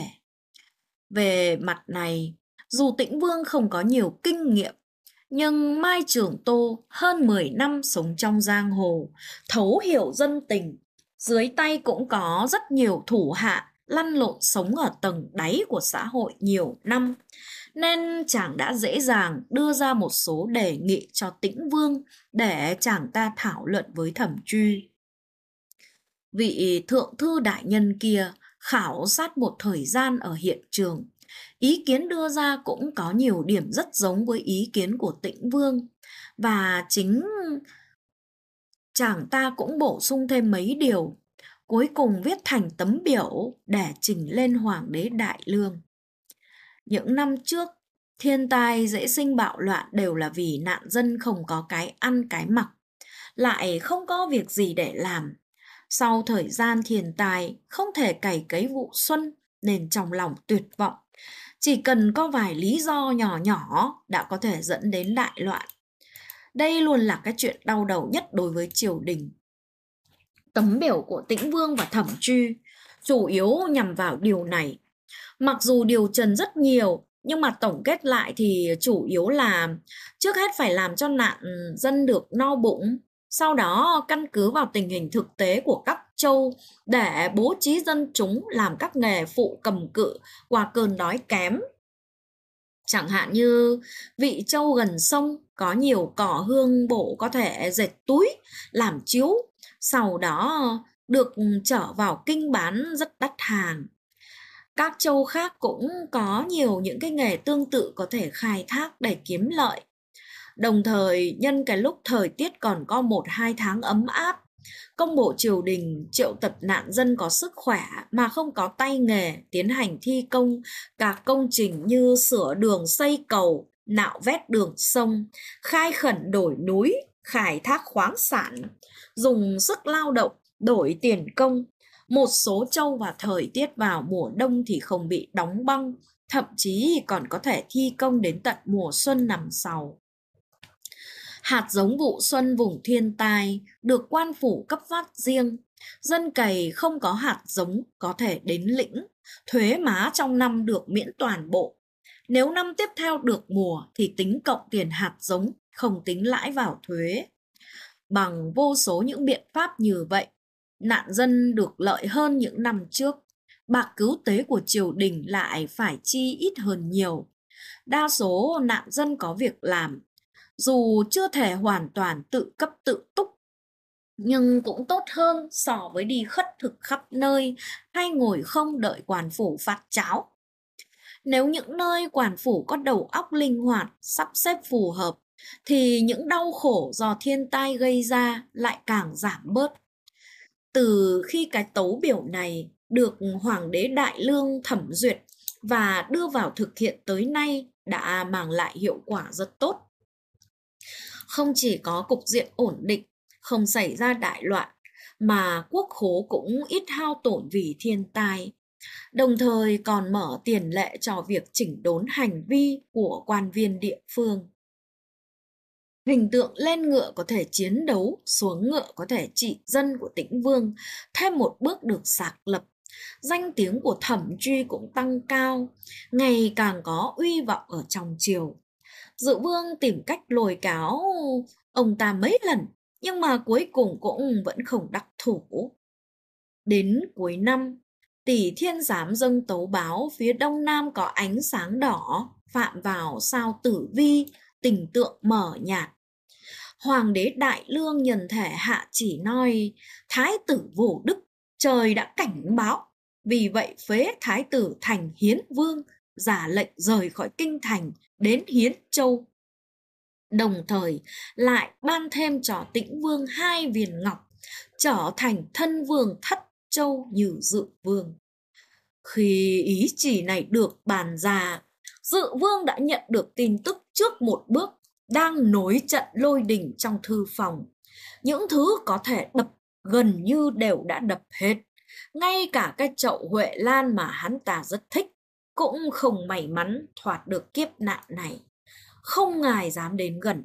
Về mặt này, dù Tĩnh Vương không có nhiều kinh nghiệm, nhưng Mai Trường Tô hơn 10 năm sống trong giang hồ, thấu hiểu dân tình, dưới tay cũng có rất nhiều thủ hạ lăn lộn sống ở tầng đáy của xã hội nhiều năm, nên chàng đã dễ dàng đưa ra một số đề nghị cho Tĩnh Vương để chàng ta thảo luận với Thẩm Truy. Vị thượng thư đại nhân kia khảo sát một thời gian ở hiện trường, ý kiến đưa ra cũng có nhiều điểm rất giống với ý kiến của Tĩnh Vương, và chính chàng ta cũng bổ sung thêm mấy điều, cuối cùng viết thành tấm biểu để trình lên Hoàng đế Đại Lương. Những năm trước, thiên tai dễ sinh bạo loạn đều là vì nạn dân không có cái ăn cái mặc, lại không có việc gì để làm. Sau thời gian thiên tai không thể cày cấy vụ xuân nên trong lòng tuyệt vọng. Chỉ cần có vài lý do nhỏ nhỏ đã có thể dẫn đến đại loạn. Đây luôn là cái chuyện đau đầu nhất đối với triều đình. Tấm biểu của Tĩnh Vương và Thẩm Truy chủ yếu nhằm vào điều này. Mặc dù điều trần rất nhiều, nhưng mà tổng kết lại thì chủ yếu là trước hết phải làm cho nạn dân được no bụng, sau đó căn cứ vào tình hình thực tế của các châu để bố trí dân chúng làm các nghề phụ cầm cự qua cơn đói kém. Chẳng hạn như vị châu gần sông có nhiều cỏ hương bổ có thể dệt túi, làm chiếu, sau đó được trở vào kinh bán rất đắt hàng. Các châu khác cũng có nhiều những cái nghề tương tự có thể khai thác để kiếm lợi. Đồng thời, nhân cái lúc thời tiết còn có 1-2 tháng ấm áp, công bộ triều đình triệu tập nạn dân có sức khỏe mà không có tay nghề tiến hành thi công các công trình như sửa đường xây cầu, nạo vét đường sông, khai khẩn đổi núi, khai thác khoáng sản, dùng sức lao động, đổi tiền công. Một số châu và thời tiết vào mùa đông thì không bị đóng băng, thậm chí còn có thể thi công đến tận mùa xuân năm sau. Hạt giống vụ xuân vùng thiên tai được quan phủ cấp phát riêng. Dân cày không có hạt giống có thể đến lĩnh. Thuế má trong năm được miễn toàn bộ. Nếu năm tiếp theo được mùa thì tính cộng tiền hạt giống, không tính lãi vào thuế. Bằng vô số những biện pháp như vậy, Nạn dân được lợi hơn những năm trước, bạc cứu tế của triều đình lại phải chi ít hơn nhiều. Đa số nạn dân có việc làm, dù chưa thể hoàn toàn tự cấp tự túc, nhưng cũng tốt hơn so với đi khất thực khắp nơi hay ngồi không đợi quản phủ phạt cháo. Nếu những nơi quản phủ có đầu óc linh hoạt, sắp xếp phù hợp, thì những đau khổ do thiên tai gây ra lại càng giảm bớt. Từ khi cái tấu biểu này được Hoàng đế Đại Lương thẩm duyệt và đưa vào thực hiện tới nay đã mang lại hiệu quả rất tốt. Không chỉ có cục diện ổn định, không xảy ra đại loạn, mà quốc khố cũng ít hao tổn vì thiên tai, đồng thời còn mở tiền lệ cho việc chỉnh đốn hành vi của quan viên địa phương. Hình tượng lên ngựa có thể chiến đấu, xuống ngựa có thể trị dân của Tĩnh Vương thêm một bước được xác lập. Danh tiếng của Thẩm Truy cũng tăng cao, ngày càng có uy vọng ở trong triều. Dự Vương tìm cách lôi kéo ông ta mấy lần, nhưng mà cuối cùng cũng vẫn không đắc thủ. Đến cuối năm, Tỷ Thiên Giám dâng tấu báo phía đông nam có ánh sáng đỏ phạm vào sao Tử Vi, tình tượng mờ nhạt. Hoàng đế Đại Lương nhân thể hạ chỉ nói thái tử vô đức, trời đã cảnh báo, vì vậy phế thái tử thành Hiến Vương, giả lệnh rời khỏi kinh thành đến Hiến Châu. Đồng thời lại ban thêm cho Tĩnh Vương 2 viên ngọc, trở thành thân vương Thất Châu như Dự Vương. Khi ý chỉ này được bàn ra, Dự Vương đã nhận được tin tức trước một bước, đang nối trận lôi đình trong thư phòng. Những thứ có thể đập gần như đều đã đập hết. Ngay cả cái chậu Huệ Lan mà hắn ta rất thích cũng không may mắn thoát được kiếp nạn này. Không ngài dám đến gần.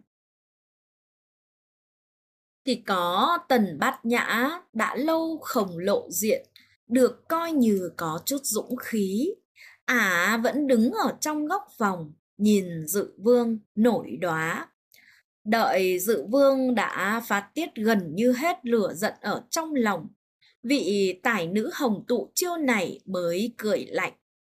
Thì có Tần Bát Nhã đã lâu không lộ diện, được coi như có chút dũng khí. Vẫn đứng ở trong góc phòng, nhìn Dự Vương nổi đoá. Đợi Dự Vương đã phát tiết gần như hết lửa giận ở trong lòng, vị tài nữ hồng tụ chiêu này mới cười lạnh.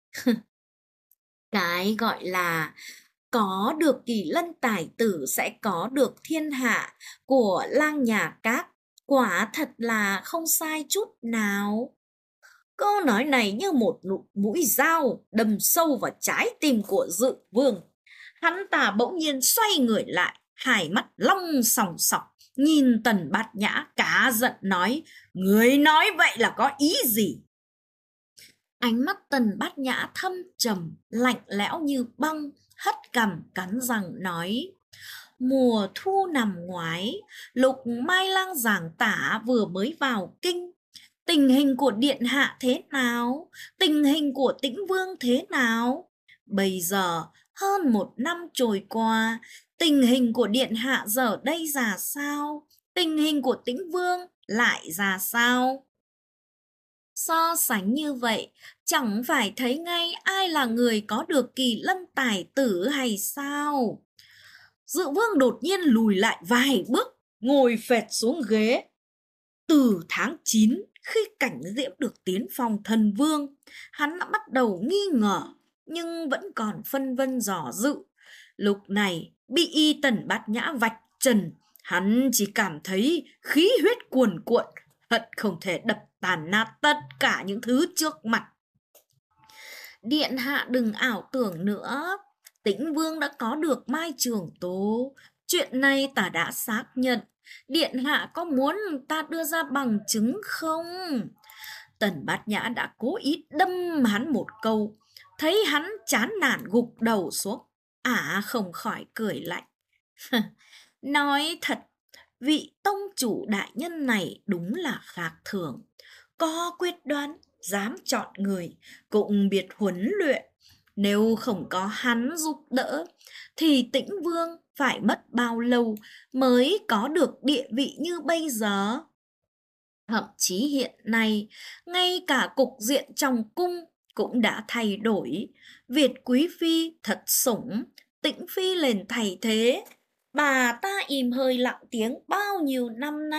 Cái gọi là có được Kỳ Lân tài tử sẽ có được thiên hạ của Lang Nhà Các, quả thật là không sai chút nào. Câu nói này như một mũi dao đâm sâu vào trái tim của Dự Vương. Hắn ta bỗng nhiên xoay người lại, hai mắt long sòng sọc, nhìn Tần Bát Nhã cá giận nói: "Người nói vậy là có ý gì?" Ánh mắt Tần Bát Nhã thâm trầm, lạnh lẽo như băng, hất cằm cắn răng nói: "Mùa thu năm ngoái, lúc Mai Lang giảng tả vừa mới vào kinh, tình hình của điện hạ thế nào? Tình hình của Tĩnh Vương thế nào? Bây giờ hơn 1 năm trôi qua, tình hình của điện hạ giờ đây ra sao? Tình hình của Tĩnh Vương lại ra sao?" So sánh như vậy, chẳng phải thấy ngay ai là người có được Kỳ Lân tài tử hay sao? Dự Vương đột nhiên lùi lại vài bước, ngồi phệt xuống ghế. Từ tháng 9, khi Cảnh Diễm được tiến phong thần vương, hắn đã bắt đầu nghi ngờ, nhưng vẫn còn phân vân dò dự. Lúc này bị Tần Bát Nhã vạch trần, hắn chỉ cảm thấy khí huyết cuồn cuộn, hận không thể đập tàn nát tất cả những thứ trước mặt. Điện hạ đừng ảo tưởng nữa, Tĩnh Vương đã có được Mai Trường Tố. Chuyện này ta đã xác nhận. Điện hạ có muốn ta đưa ra bằng chứng không? Tần Bát Nhã đã cố ý đâm hắn một câu. Thấy hắn chán nản gục đầu xuống, không khỏi cười lạnh. Nói thật, vị tông chủ đại nhân này đúng là khác thường. Có quyết đoán, dám chọn người, cũng biết huấn luyện. Nếu không có hắn giúp đỡ, thì Tĩnh Vương phải mất bao lâu mới có được địa vị như bây giờ? Thậm chí hiện nay, ngay cả cục diện trong cung cũng đã thay đổi. Việt Quý Phi thật sủng, Tĩnh Phi lên thay thế. Bà ta im hơi lặng tiếng bao nhiêu năm nay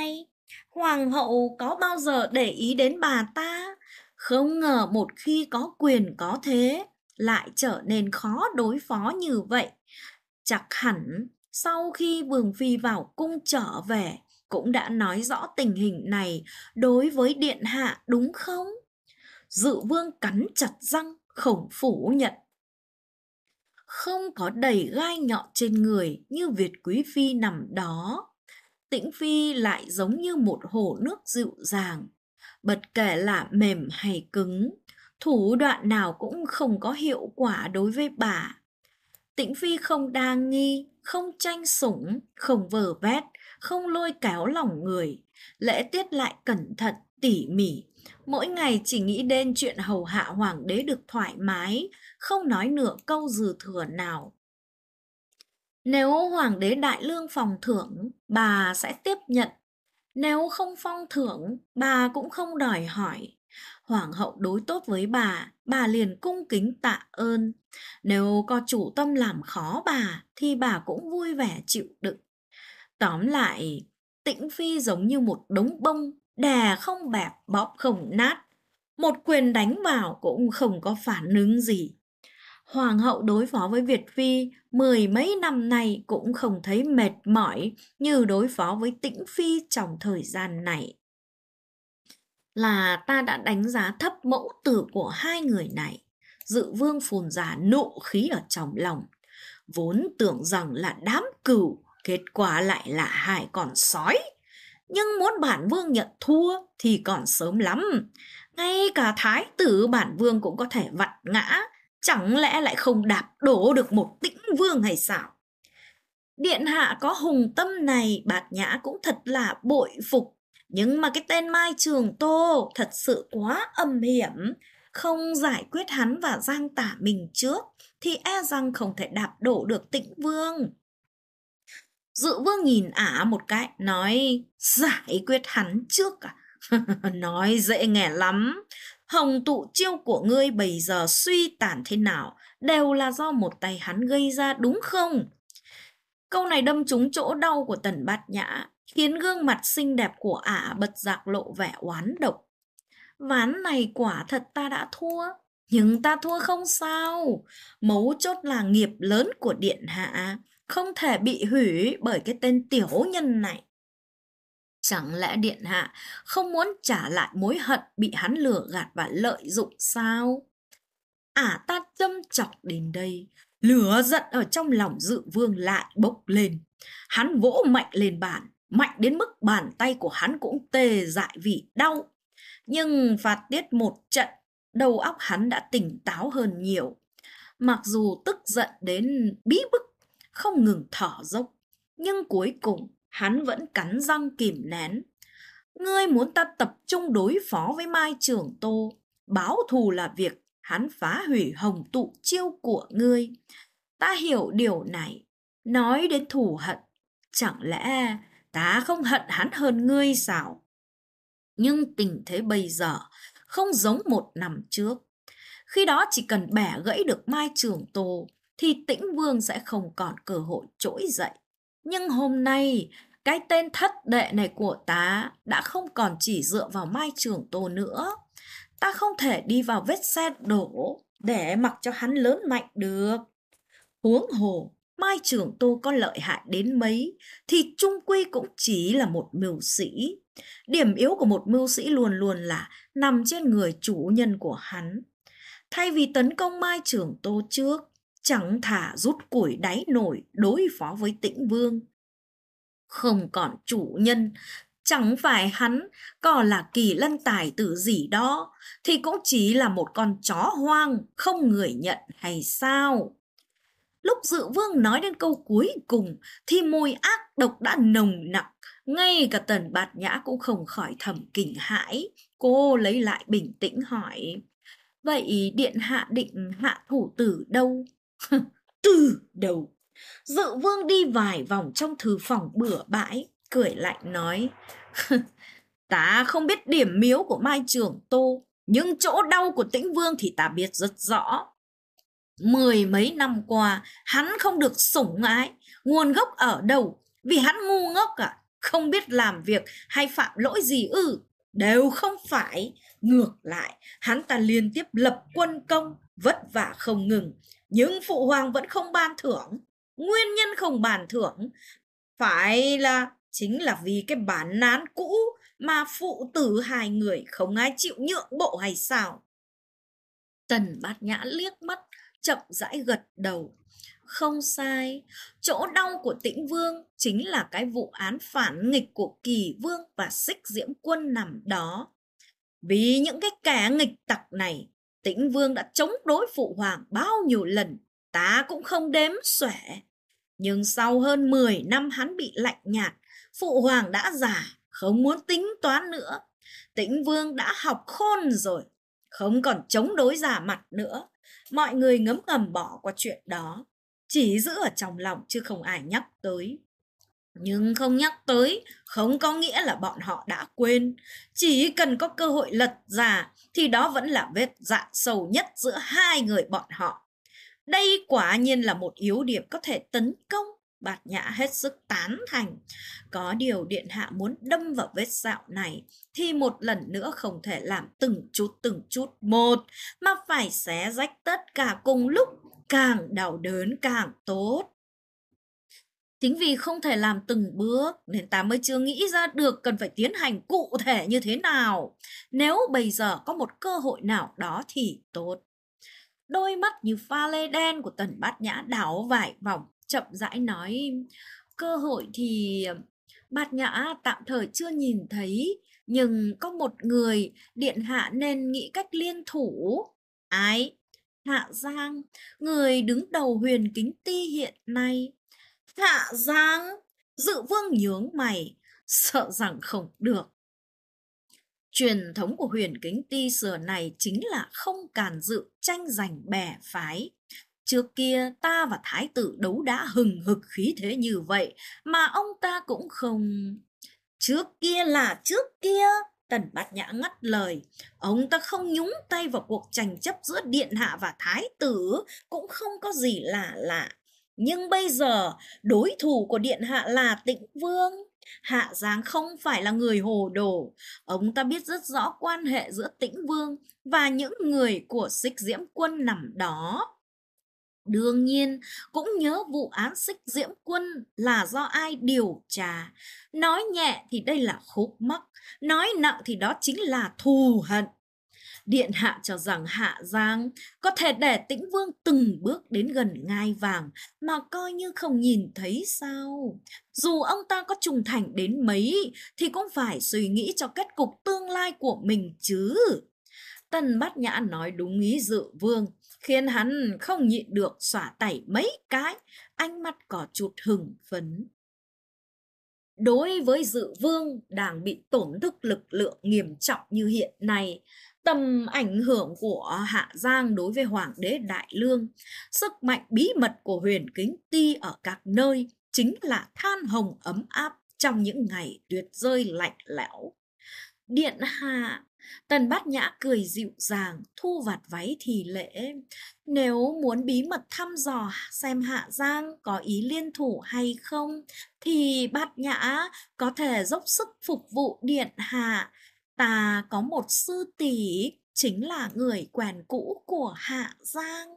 Hoàng hậu có bao giờ để ý đến bà ta? Không ngờ một khi có quyền có thế, lại trở nên khó đối phó như vậy. Chắc hẳn sau khi Vương Phi vào cung trở về, cũng đã nói rõ tình hình này đối với điện hạ đúng không? Dự Vương cắn chặt răng, không phủ nhận. Không có đầy gai nhọn trên người như Việt Quý Phi nằm đó. Tĩnh Phi lại giống như một hồ nước dịu dàng, bất kể là mềm hay cứng, thủ đoạn nào cũng không có hiệu quả đối với bà. Tĩnh Phi không đa nghi, không tranh sủng, không vờ vét, không lôi kéo lòng người, lễ tiết lại cẩn thận, tỉ mỉ, mỗi ngày chỉ nghĩ đến chuyện hầu hạ hoàng đế được thoải mái, không nói nửa câu dư thừa nào. Nếu hoàng đế đại lương phong thưởng, bà sẽ tiếp nhận. Nếu không phong thưởng, bà cũng không đòi hỏi. Hoàng hậu đối tốt với bà liền cung kính tạ ơn. Nếu có chủ tâm làm khó bà, thì bà cũng vui vẻ chịu đựng. Tóm lại, Tĩnh Phi giống như một đống bông, đè không bẹp, bóp không nát. Một quyền đánh vào cũng không có phản ứng gì. Hoàng hậu đối phó với Việt Phi mười mấy năm nay cũng không thấy mệt mỏi như đối phó với Tĩnh Phi trong thời gian này. Là ta đã đánh giá thấp mẫu tử của hai người này. Dự Vương phun ra nộ khí ở trong lòng. Vốn tưởng rằng là đám cừu, kết quả lại là hai con sói. Nhưng muốn bản vương nhận thua thì còn sớm lắm. Ngay cả thái tử bản vương cũng có thể vặn ngã. Chẳng lẽ lại không đạp đổ được một Tĩnh Vương hay sao? Điện hạ có hùng tâm này, Bạt Nhã cũng thật là bội phục. Nhưng mà cái tên Mai Trường Tô thật sự quá âm hiểm. Không giải quyết hắn và Giang Tả mình trước thì e rằng không thể đạp đổ được Tĩnh Vương. Dự Vương nhìn ả một cái, nói giải quyết hắn trước à? Nói dễ nghe lắm. Hồng tụ chiêu của ngươi bây giờ suy tàn thế nào đều là do một tay hắn gây ra đúng không? Câu này đâm trúng chỗ đau của Tần Bát Nhã, khiến gương mặt xinh đẹp của ả bật dạc lộ vẻ oán độc. Ván này quả thật ta đã thua, nhưng ta thua không sao. Mấu chốt là nghiệp lớn của điện hạ, không thể bị hủy bởi cái tên tiểu nhân này. Chẳng lẽ điện hạ không muốn trả lại mối hận bị hắn lừa gạt và lợi dụng sao? Ta châm chọc đến đây, lửa giận ở trong lòng Dự Vương lại bốc lên. Hắn vỗ mạnh lên bàn, mạnh đến mức bàn tay của hắn cũng tê dại vì đau. Nhưng phạt tiết một trận, đầu óc hắn đã tỉnh táo hơn nhiều. Mặc dù tức giận đến bí bức, không ngừng thở dốc, nhưng cuối cùng hắn vẫn cắn răng kìm nén. Ngươi muốn ta tập trung đối phó với Mai Trường Tô, báo thù là việc hắn phá hủy hồng tụ chiêu của ngươi. Ta hiểu điều này. Nói đến thù hận, chẳng lẽ ta không hận hắn hơn ngươi sao? Nhưng tình thế bây giờ không giống một năm trước. Khi đó chỉ cần bẻ gãy được Mai Trường Tô thì Tĩnh Vương sẽ không còn cơ hội trỗi dậy. Nhưng hôm nay, cái tên thất đệ này của ta đã không còn chỉ dựa vào Mai Trường Tô nữa. Ta không thể đi vào vết xe đổ để mặc cho hắn lớn mạnh được. Huống hồ, Mai Trường Tô có lợi hại đến mấy thì chung quy cũng chỉ là một mưu sĩ. Điểm yếu của một mưu sĩ luôn luôn là nằm trên người chủ nhân của hắn. Thay vì tấn công Mai Trường Tô trước, chẳng thà rút củi đáy nồi đối phó với Tĩnh Vương. Không còn chủ nhân, chẳng phải hắn còn là kỳ lân tài tử gì đó, thì cũng chỉ là một con chó hoang, không người nhận hay sao? Lúc Dự Vương nói đến câu cuối cùng thì mùi ác độc đã nồng nặc, ngay cả Tần Bát Nhã cũng không khỏi thầm kinh hãi. Cô lấy lại bình tĩnh hỏi, vậy điện hạ định hạ thủ từ đâu? Từ đâu? Dự Vương đi vài vòng trong thư phòng bừa bãi, cười lạnh nói, ta không biết điểm miếu của Mai Trường Tô, nhưng chỗ đau của Tĩnh Vương thì ta biết rất rõ. Mười mấy năm qua, hắn không được sủng ái, nguồn gốc ở đâu? Vì hắn ngu ngốc à? không biết làm việc hay phạm lỗi gì ư? Đều không phải. Ngược lại, hắn ta liên tiếp lập quân công, vất vả không ngừng, nhưng phụ hoàng vẫn không ban thưởng. Nguyên nhân không ban thưởng phải là chính là vì cái bản án cũ mà phụ tử hai người không ai chịu nhượng bộ hay sao? Tần Bát Nhã liếc mắt, chậm rãi gật đầu. Không sai, chỗ đau của Tĩnh Vương chính là cái vụ án phản nghịch của Kỳ Vương và Xích Diễm Quân nằm đó. Vì những cái kẻ nghịch tặc này, Tĩnh Vương đã chống đối phụ hoàng bao nhiêu lần, ta cũng không đếm xuể. Nhưng sau hơn 10 năm hắn bị lạnh nhạt, phụ hoàng đã già, không muốn tính toán nữa. Tĩnh Vương đã học khôn rồi, không còn chống đối giả mặt nữa. Mọi người ngấm ngầm bỏ qua chuyện đó, chỉ giữ ở trong lòng chứ không ai nhắc tới. Nhưng không nhắc tới không có nghĩa là bọn họ đã quên. Chỉ cần có cơ hội lật ra thì đó vẫn là vết rạn sâu nhất giữa hai người bọn họ. Đây quả nhiên là một yếu điểm có thể tấn công. Bạt Nhã hết sức tán thành. Có điều điện hạ muốn đâm vào vết sẹo này thì một lần nữa không thể làm từng chút một, mà phải xé rách tất cả cùng lúc, càng đau đớn càng tốt. Chính vì không thể làm từng bước nên ta mới chưa nghĩ ra được cần phải tiến hành cụ thể như thế nào. Nếu bây giờ có một cơ hội nào đó thì tốt. Đôi mắt như pha lê đen của Tần Bát Nhã đảo vài vòng, chậm rãi nói, cơ hội thì Bát Nhã tạm thời chưa nhìn thấy, nhưng có một người điện hạ nên nghĩ cách liên thủ. Ai? Hạ Giang, người đứng đầu Huyền Kính Ti hiện nay. Hạ Giang? Dự Vương nhướng mày, sợ rằng không được. Truyền thống của Huyền Kính Ti xưa này chính là không càn dự tranh giành bè phái. Trước kia ta và thái tử đấu đá hừng hực khí thế như vậy mà ông ta cũng không... Trước kia là trước kia, Tần Bát Nhã ngắt lời. Ông ta không nhúng tay vào cuộc tranh chấp giữa điện hạ và thái tử, cũng không có gì lạ lạ. Nhưng bây giờ đối thủ của điện hạ là Tĩnh Vương. Hạ Giang không phải là người hồ đồ. Ông ta biết rất rõ quan hệ giữa Tĩnh Vương và những người của Xích Diễm Quân nằm đó. Đương nhiên cũng nhớ vụ án Xích Diễm Quân là do ai điều tra. Nói nhẹ thì đây là khúc mắc, nói nặng thì đó chính là thù hận. Điện hạ cho rằng Hạ Giang có thể để Tĩnh Vương từng bước đến gần ngai vàng mà coi như không nhìn thấy sao? Dù ông ta có trung thành đến mấy thì cũng phải suy nghĩ cho kết cục tương lai của mình chứ. Tần Bát Nhã nói đúng ý Dự Vương, khiến hắn không nhịn được xõa tẩy mấy cái, ánh mắt có chút hừng phấn. Đối với Dự Vương đang bị tổn thất lực lượng nghiêm trọng như hiện nay, tầm ảnh hưởng của Hạ Giang đối với Hoàng đế Đại Lương, sức mạnh bí mật của Huyền Kính Ti ở các nơi chính là than hồng ấm áp trong những ngày tuyết rơi lạnh lẽo. Điện hạ, Tần Bát Nhã cười dịu dàng, thu vạt váy thì lễ. Nếu muốn bí mật thăm dò xem Hạ Giang có ý liên thủ hay không, thì Bát Nhã có thể dốc sức phục vụ điện hạ. Ta có một sư tỷ, chính là người quen cũ của Hạ Giang.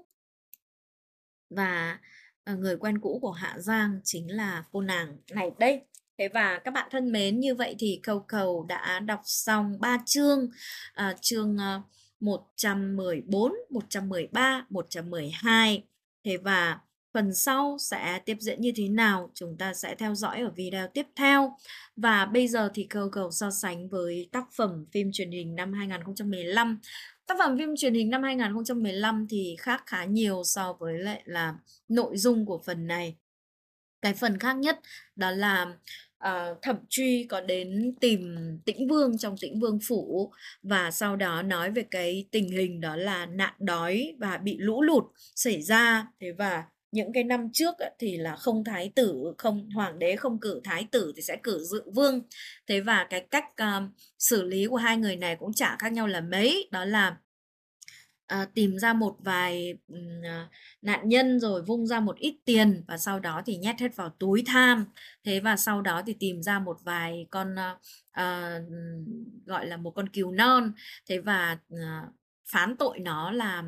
Và người quen cũ của Hạ Giang chính là cô nàng này đây. Thế và các bạn thân mến, như vậy thì Cầu Cầu đã đọc xong 3 chương, chương 114, 113, 112. Thế và phần sau sẽ tiếp diễn như thế nào chúng ta sẽ theo dõi ở video tiếp theo. Và bây giờ thì Cầu Cầu so sánh với tác phẩm phim truyền hình năm 2015. Tác phẩm phim truyền hình năm 2015 thì khác khá nhiều so với lại là nội dung của phần này. Cái phần khác nhất đó là Thẩm Truy có đến tìm Tĩnh Vương trong Tĩnh Vương phủ, và sau đó nói về cái tình hình đó là nạn đói và bị lũ lụt xảy ra. Thế và những cái năm trước thì là không thái tử, không hoàng đế không cử thái tử thì sẽ cử Dự Vương. Thế và cái cách xử lý của hai người này cũng chả khác nhau là mấy, đó là tìm ra một vài nạn nhân rồi vung ra một ít tiền và sau đó thì nhét hết vào túi tham. Thế và sau đó thì tìm ra một vài con gọi là một con cừu non. Thế và phán tội nó là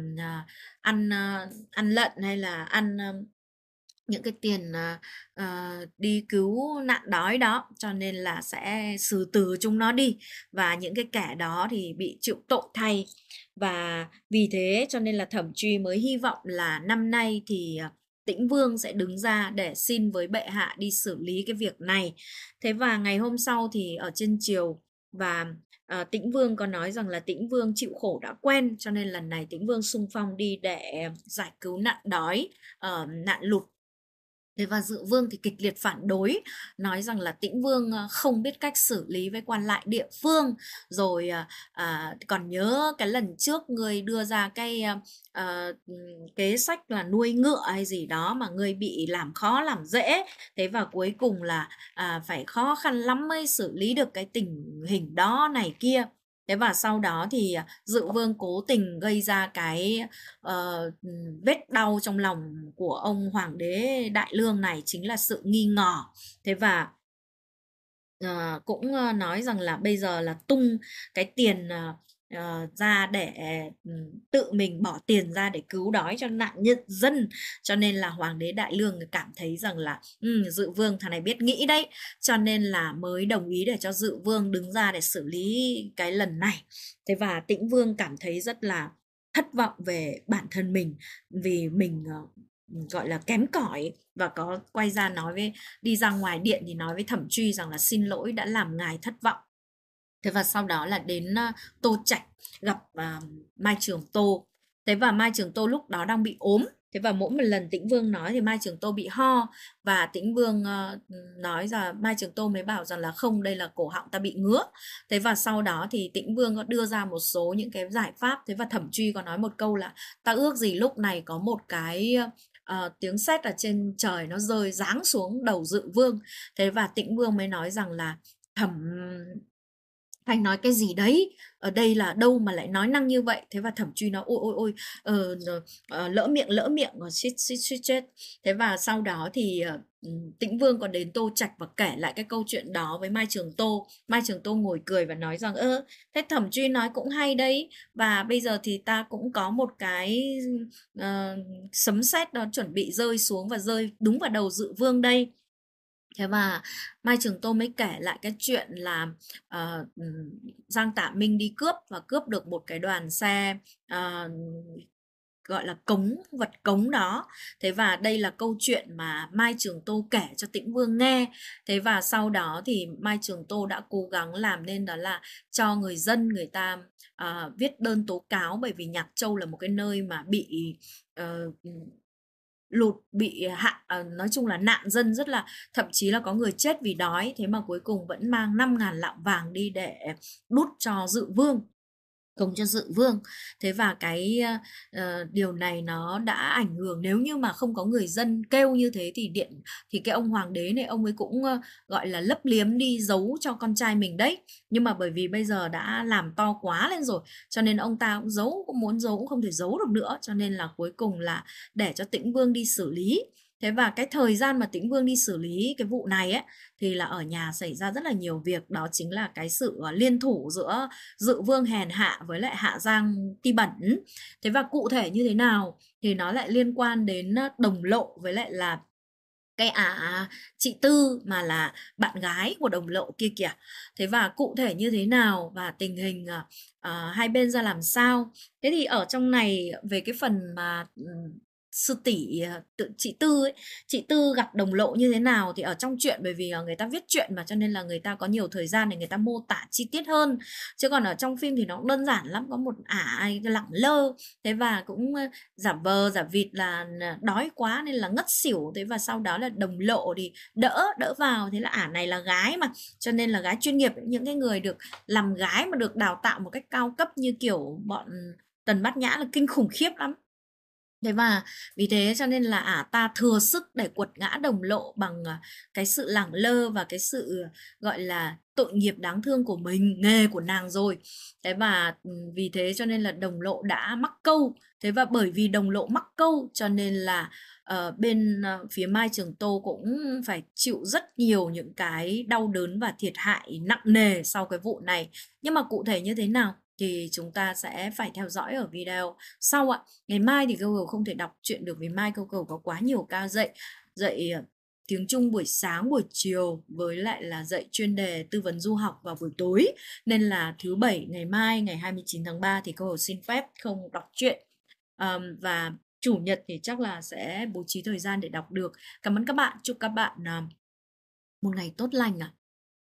ăn lợn hay là ăn những cái tiền đi cứu nạn đói đó, cho nên là sẽ xử tử chúng nó đi và những cái kẻ đó thì bị chịu tội thay. Và vì thế cho nên là Thẩm Truy mới hy vọng là năm nay thì Tĩnh Vương sẽ đứng ra để xin với bệ hạ đi xử lý cái việc này. Thế và ngày hôm sau thì ở trên triều và Tĩnh Vương có nói rằng là Tĩnh Vương chịu khổ đã quen, cho nên lần này Tĩnh Vương xung phong đi để giải cứu nạn đói, nạn lụt. Thế và Dự Vương thì kịch liệt phản đối, nói rằng là Tĩnh Vương không biết cách xử lý với quan lại địa phương. Rồi còn nhớ cái lần trước người đưa ra cái kế sách là nuôi ngựa hay gì đó mà người bị làm khó làm dễ. Thế và cuối cùng là phải khó khăn lắm mới xử lý được cái tình hình đó này kia. Thế và sau đó thì Dự Vương cố tình gây ra cái vết đau trong lòng của ông Hoàng đế Đại Lương này, chính là sự nghi ngờ. Thế và cũng nói rằng là bây giờ là tung cái tiền ra để tự mình bỏ tiền ra để cứu đói cho nạn nhân dân, cho nên là Hoàng đế Đại Lương cảm thấy rằng là Dự Vương thằng này biết nghĩ đấy, cho nên là mới đồng ý để cho Dự Vương đứng ra để xử lý cái lần này. Thế và Tĩnh Vương cảm thấy rất là thất vọng về bản thân mình, vì mình gọi là kém cỏi, và có quay ra nói với, đi ra ngoài điện thì nói với Thẩm Truy rằng là xin lỗi đã làm ngài thất vọng. Thế và sau đó là đến Tô Trạch gặp Mai Trường Tô. Thế và Mai Trường Tô lúc đó đang bị ốm. Thế và mỗi một lần Tĩnh Vương nói thì Mai Trường Tô bị ho, và Tĩnh Vương nói rằng Mai Trường Tô mới bảo rằng là không, đây là cổ họng ta bị ngứa. Thế và sau đó thì Tĩnh Vương có đưa ra một số những cái giải pháp. Thế và Thẩm Truy có nói một câu là ta ước gì lúc này có một cái tiếng sét ở trên trời nó rơi giáng xuống đầu Dự Vương. Thế và Tĩnh Vương mới nói rằng là Thẩm anh nói cái gì đấy, ở đây là đâu mà lại nói năng như vậy. Thế và Thẩm Truy nói ôi ôi ôi, lỡ miệng suýt chết. Thế và sau đó thì Tĩnh Vương còn đến Tô Trạch và kể lại cái câu chuyện đó với Mai Trường Tô. Mai Trường Tô ngồi cười và nói rằng thế Thẩm Truy nói cũng hay đấy, và bây giờ thì ta cũng có một cái sấm sét đó chuẩn bị rơi xuống và rơi đúng vào đầu Dự Vương đây. Thế và Mai Trường Tô mới kể lại cái chuyện là Giang Tạ Minh đi cướp và cướp được một cái đoàn xe gọi là vật cống đó. Thế và đây là câu chuyện mà Mai Trường Tô kể cho Tĩnh Vương nghe. Thế và sau đó thì Mai Trường Tô đã cố gắng làm nên đó là cho người dân người ta viết đơn tố cáo, bởi vì Nhạc Châu là một cái nơi mà bị lụt, bị nói chung là nạn dân rất là, thậm chí là có người chết vì đói. Thế mà cuối cùng vẫn mang 5.000 lạng vàng đi để đút cho Dự Vương, cống cho Dự Vương. Thế và cái điều này nó đã ảnh hưởng, nếu như mà không có người dân kêu như thế thì cái ông hoàng đế này ông ấy cũng gọi là lấp liếm đi, giấu cho con trai mình đấy. Nhưng mà bởi vì bây giờ đã làm to quá lên rồi, cho nên ông ta cũng giấu, cũng muốn giấu cũng không thể giấu được nữa, cho nên là cuối cùng là để cho Tĩnh Vương đi xử lý. Thế và cái thời gian mà Tĩnh Vương đi xử lý cái vụ này ấy, thì là ở nhà xảy ra rất là nhiều việc, đó chính là cái sự liên thủ giữa Dự Vương hèn hạ với lại Hạ Giang Ti Bẩn. Thế và cụ thể như thế nào thì nó lại liên quan đến Đồng Lộ với lại là cái chị Tư, mà là bạn gái của Đồng Lộ kia kìa. Thế và cụ thể như thế nào và tình hình hai bên ra làm sao. Thế thì ở trong này về cái phần mà sư tỷ chị Tư ấy, chị Tư gặp Đồng Lộ như thế nào thì ở trong truyện, bởi vì người ta viết truyện mà, cho nên là người ta có nhiều thời gian để người ta mô tả chi tiết hơn, chứ còn ở trong phim thì nó cũng đơn giản lắm, có một lẳng lơ. Thế và cũng giả vờ giả vịt là đói quá nên là ngất xỉu. Thế và sau đó là Đồng Lộ thì đỡ vào, thế là này là gái mà, cho nên là gái chuyên nghiệp. Những cái người được làm gái mà được đào tạo một cách cao cấp như kiểu bọn Tần Bát Nhã là kinh khủng khiếp lắm. Thế và vì thế cho nên là ta thừa sức để quật ngã đồng lộ bằng cái sự lẳng lơ và cái sự gọi là tội nghiệp đáng thương của mình, nghề của nàng rồi. Thế và vì thế cho nên là đồng lộ đã mắc câu. Thế và bởi vì đồng lộ mắc câu cho nên là bên phía Mai Trường Tô cũng phải chịu rất nhiều những cái đau đớn và thiệt hại nặng nề sau cái vụ này. Nhưng mà cụ thể như thế nào thì chúng ta sẽ phải theo dõi ở video sau ạ. Ngày mai thì Google không thể đọc truyện được vì mai Google có quá nhiều ca dạy tiếng Trung buổi sáng, buổi chiều với lại là dạy chuyên đề tư vấn du học vào buổi tối. Nên là thứ bảy ngày mai ngày 29 tháng 3 thì Google xin phép không đọc truyện. Và chủ nhật thì chắc là sẽ bố trí thời gian để đọc được. Cảm ơn các bạn, chúc các bạn một ngày tốt lành ạ.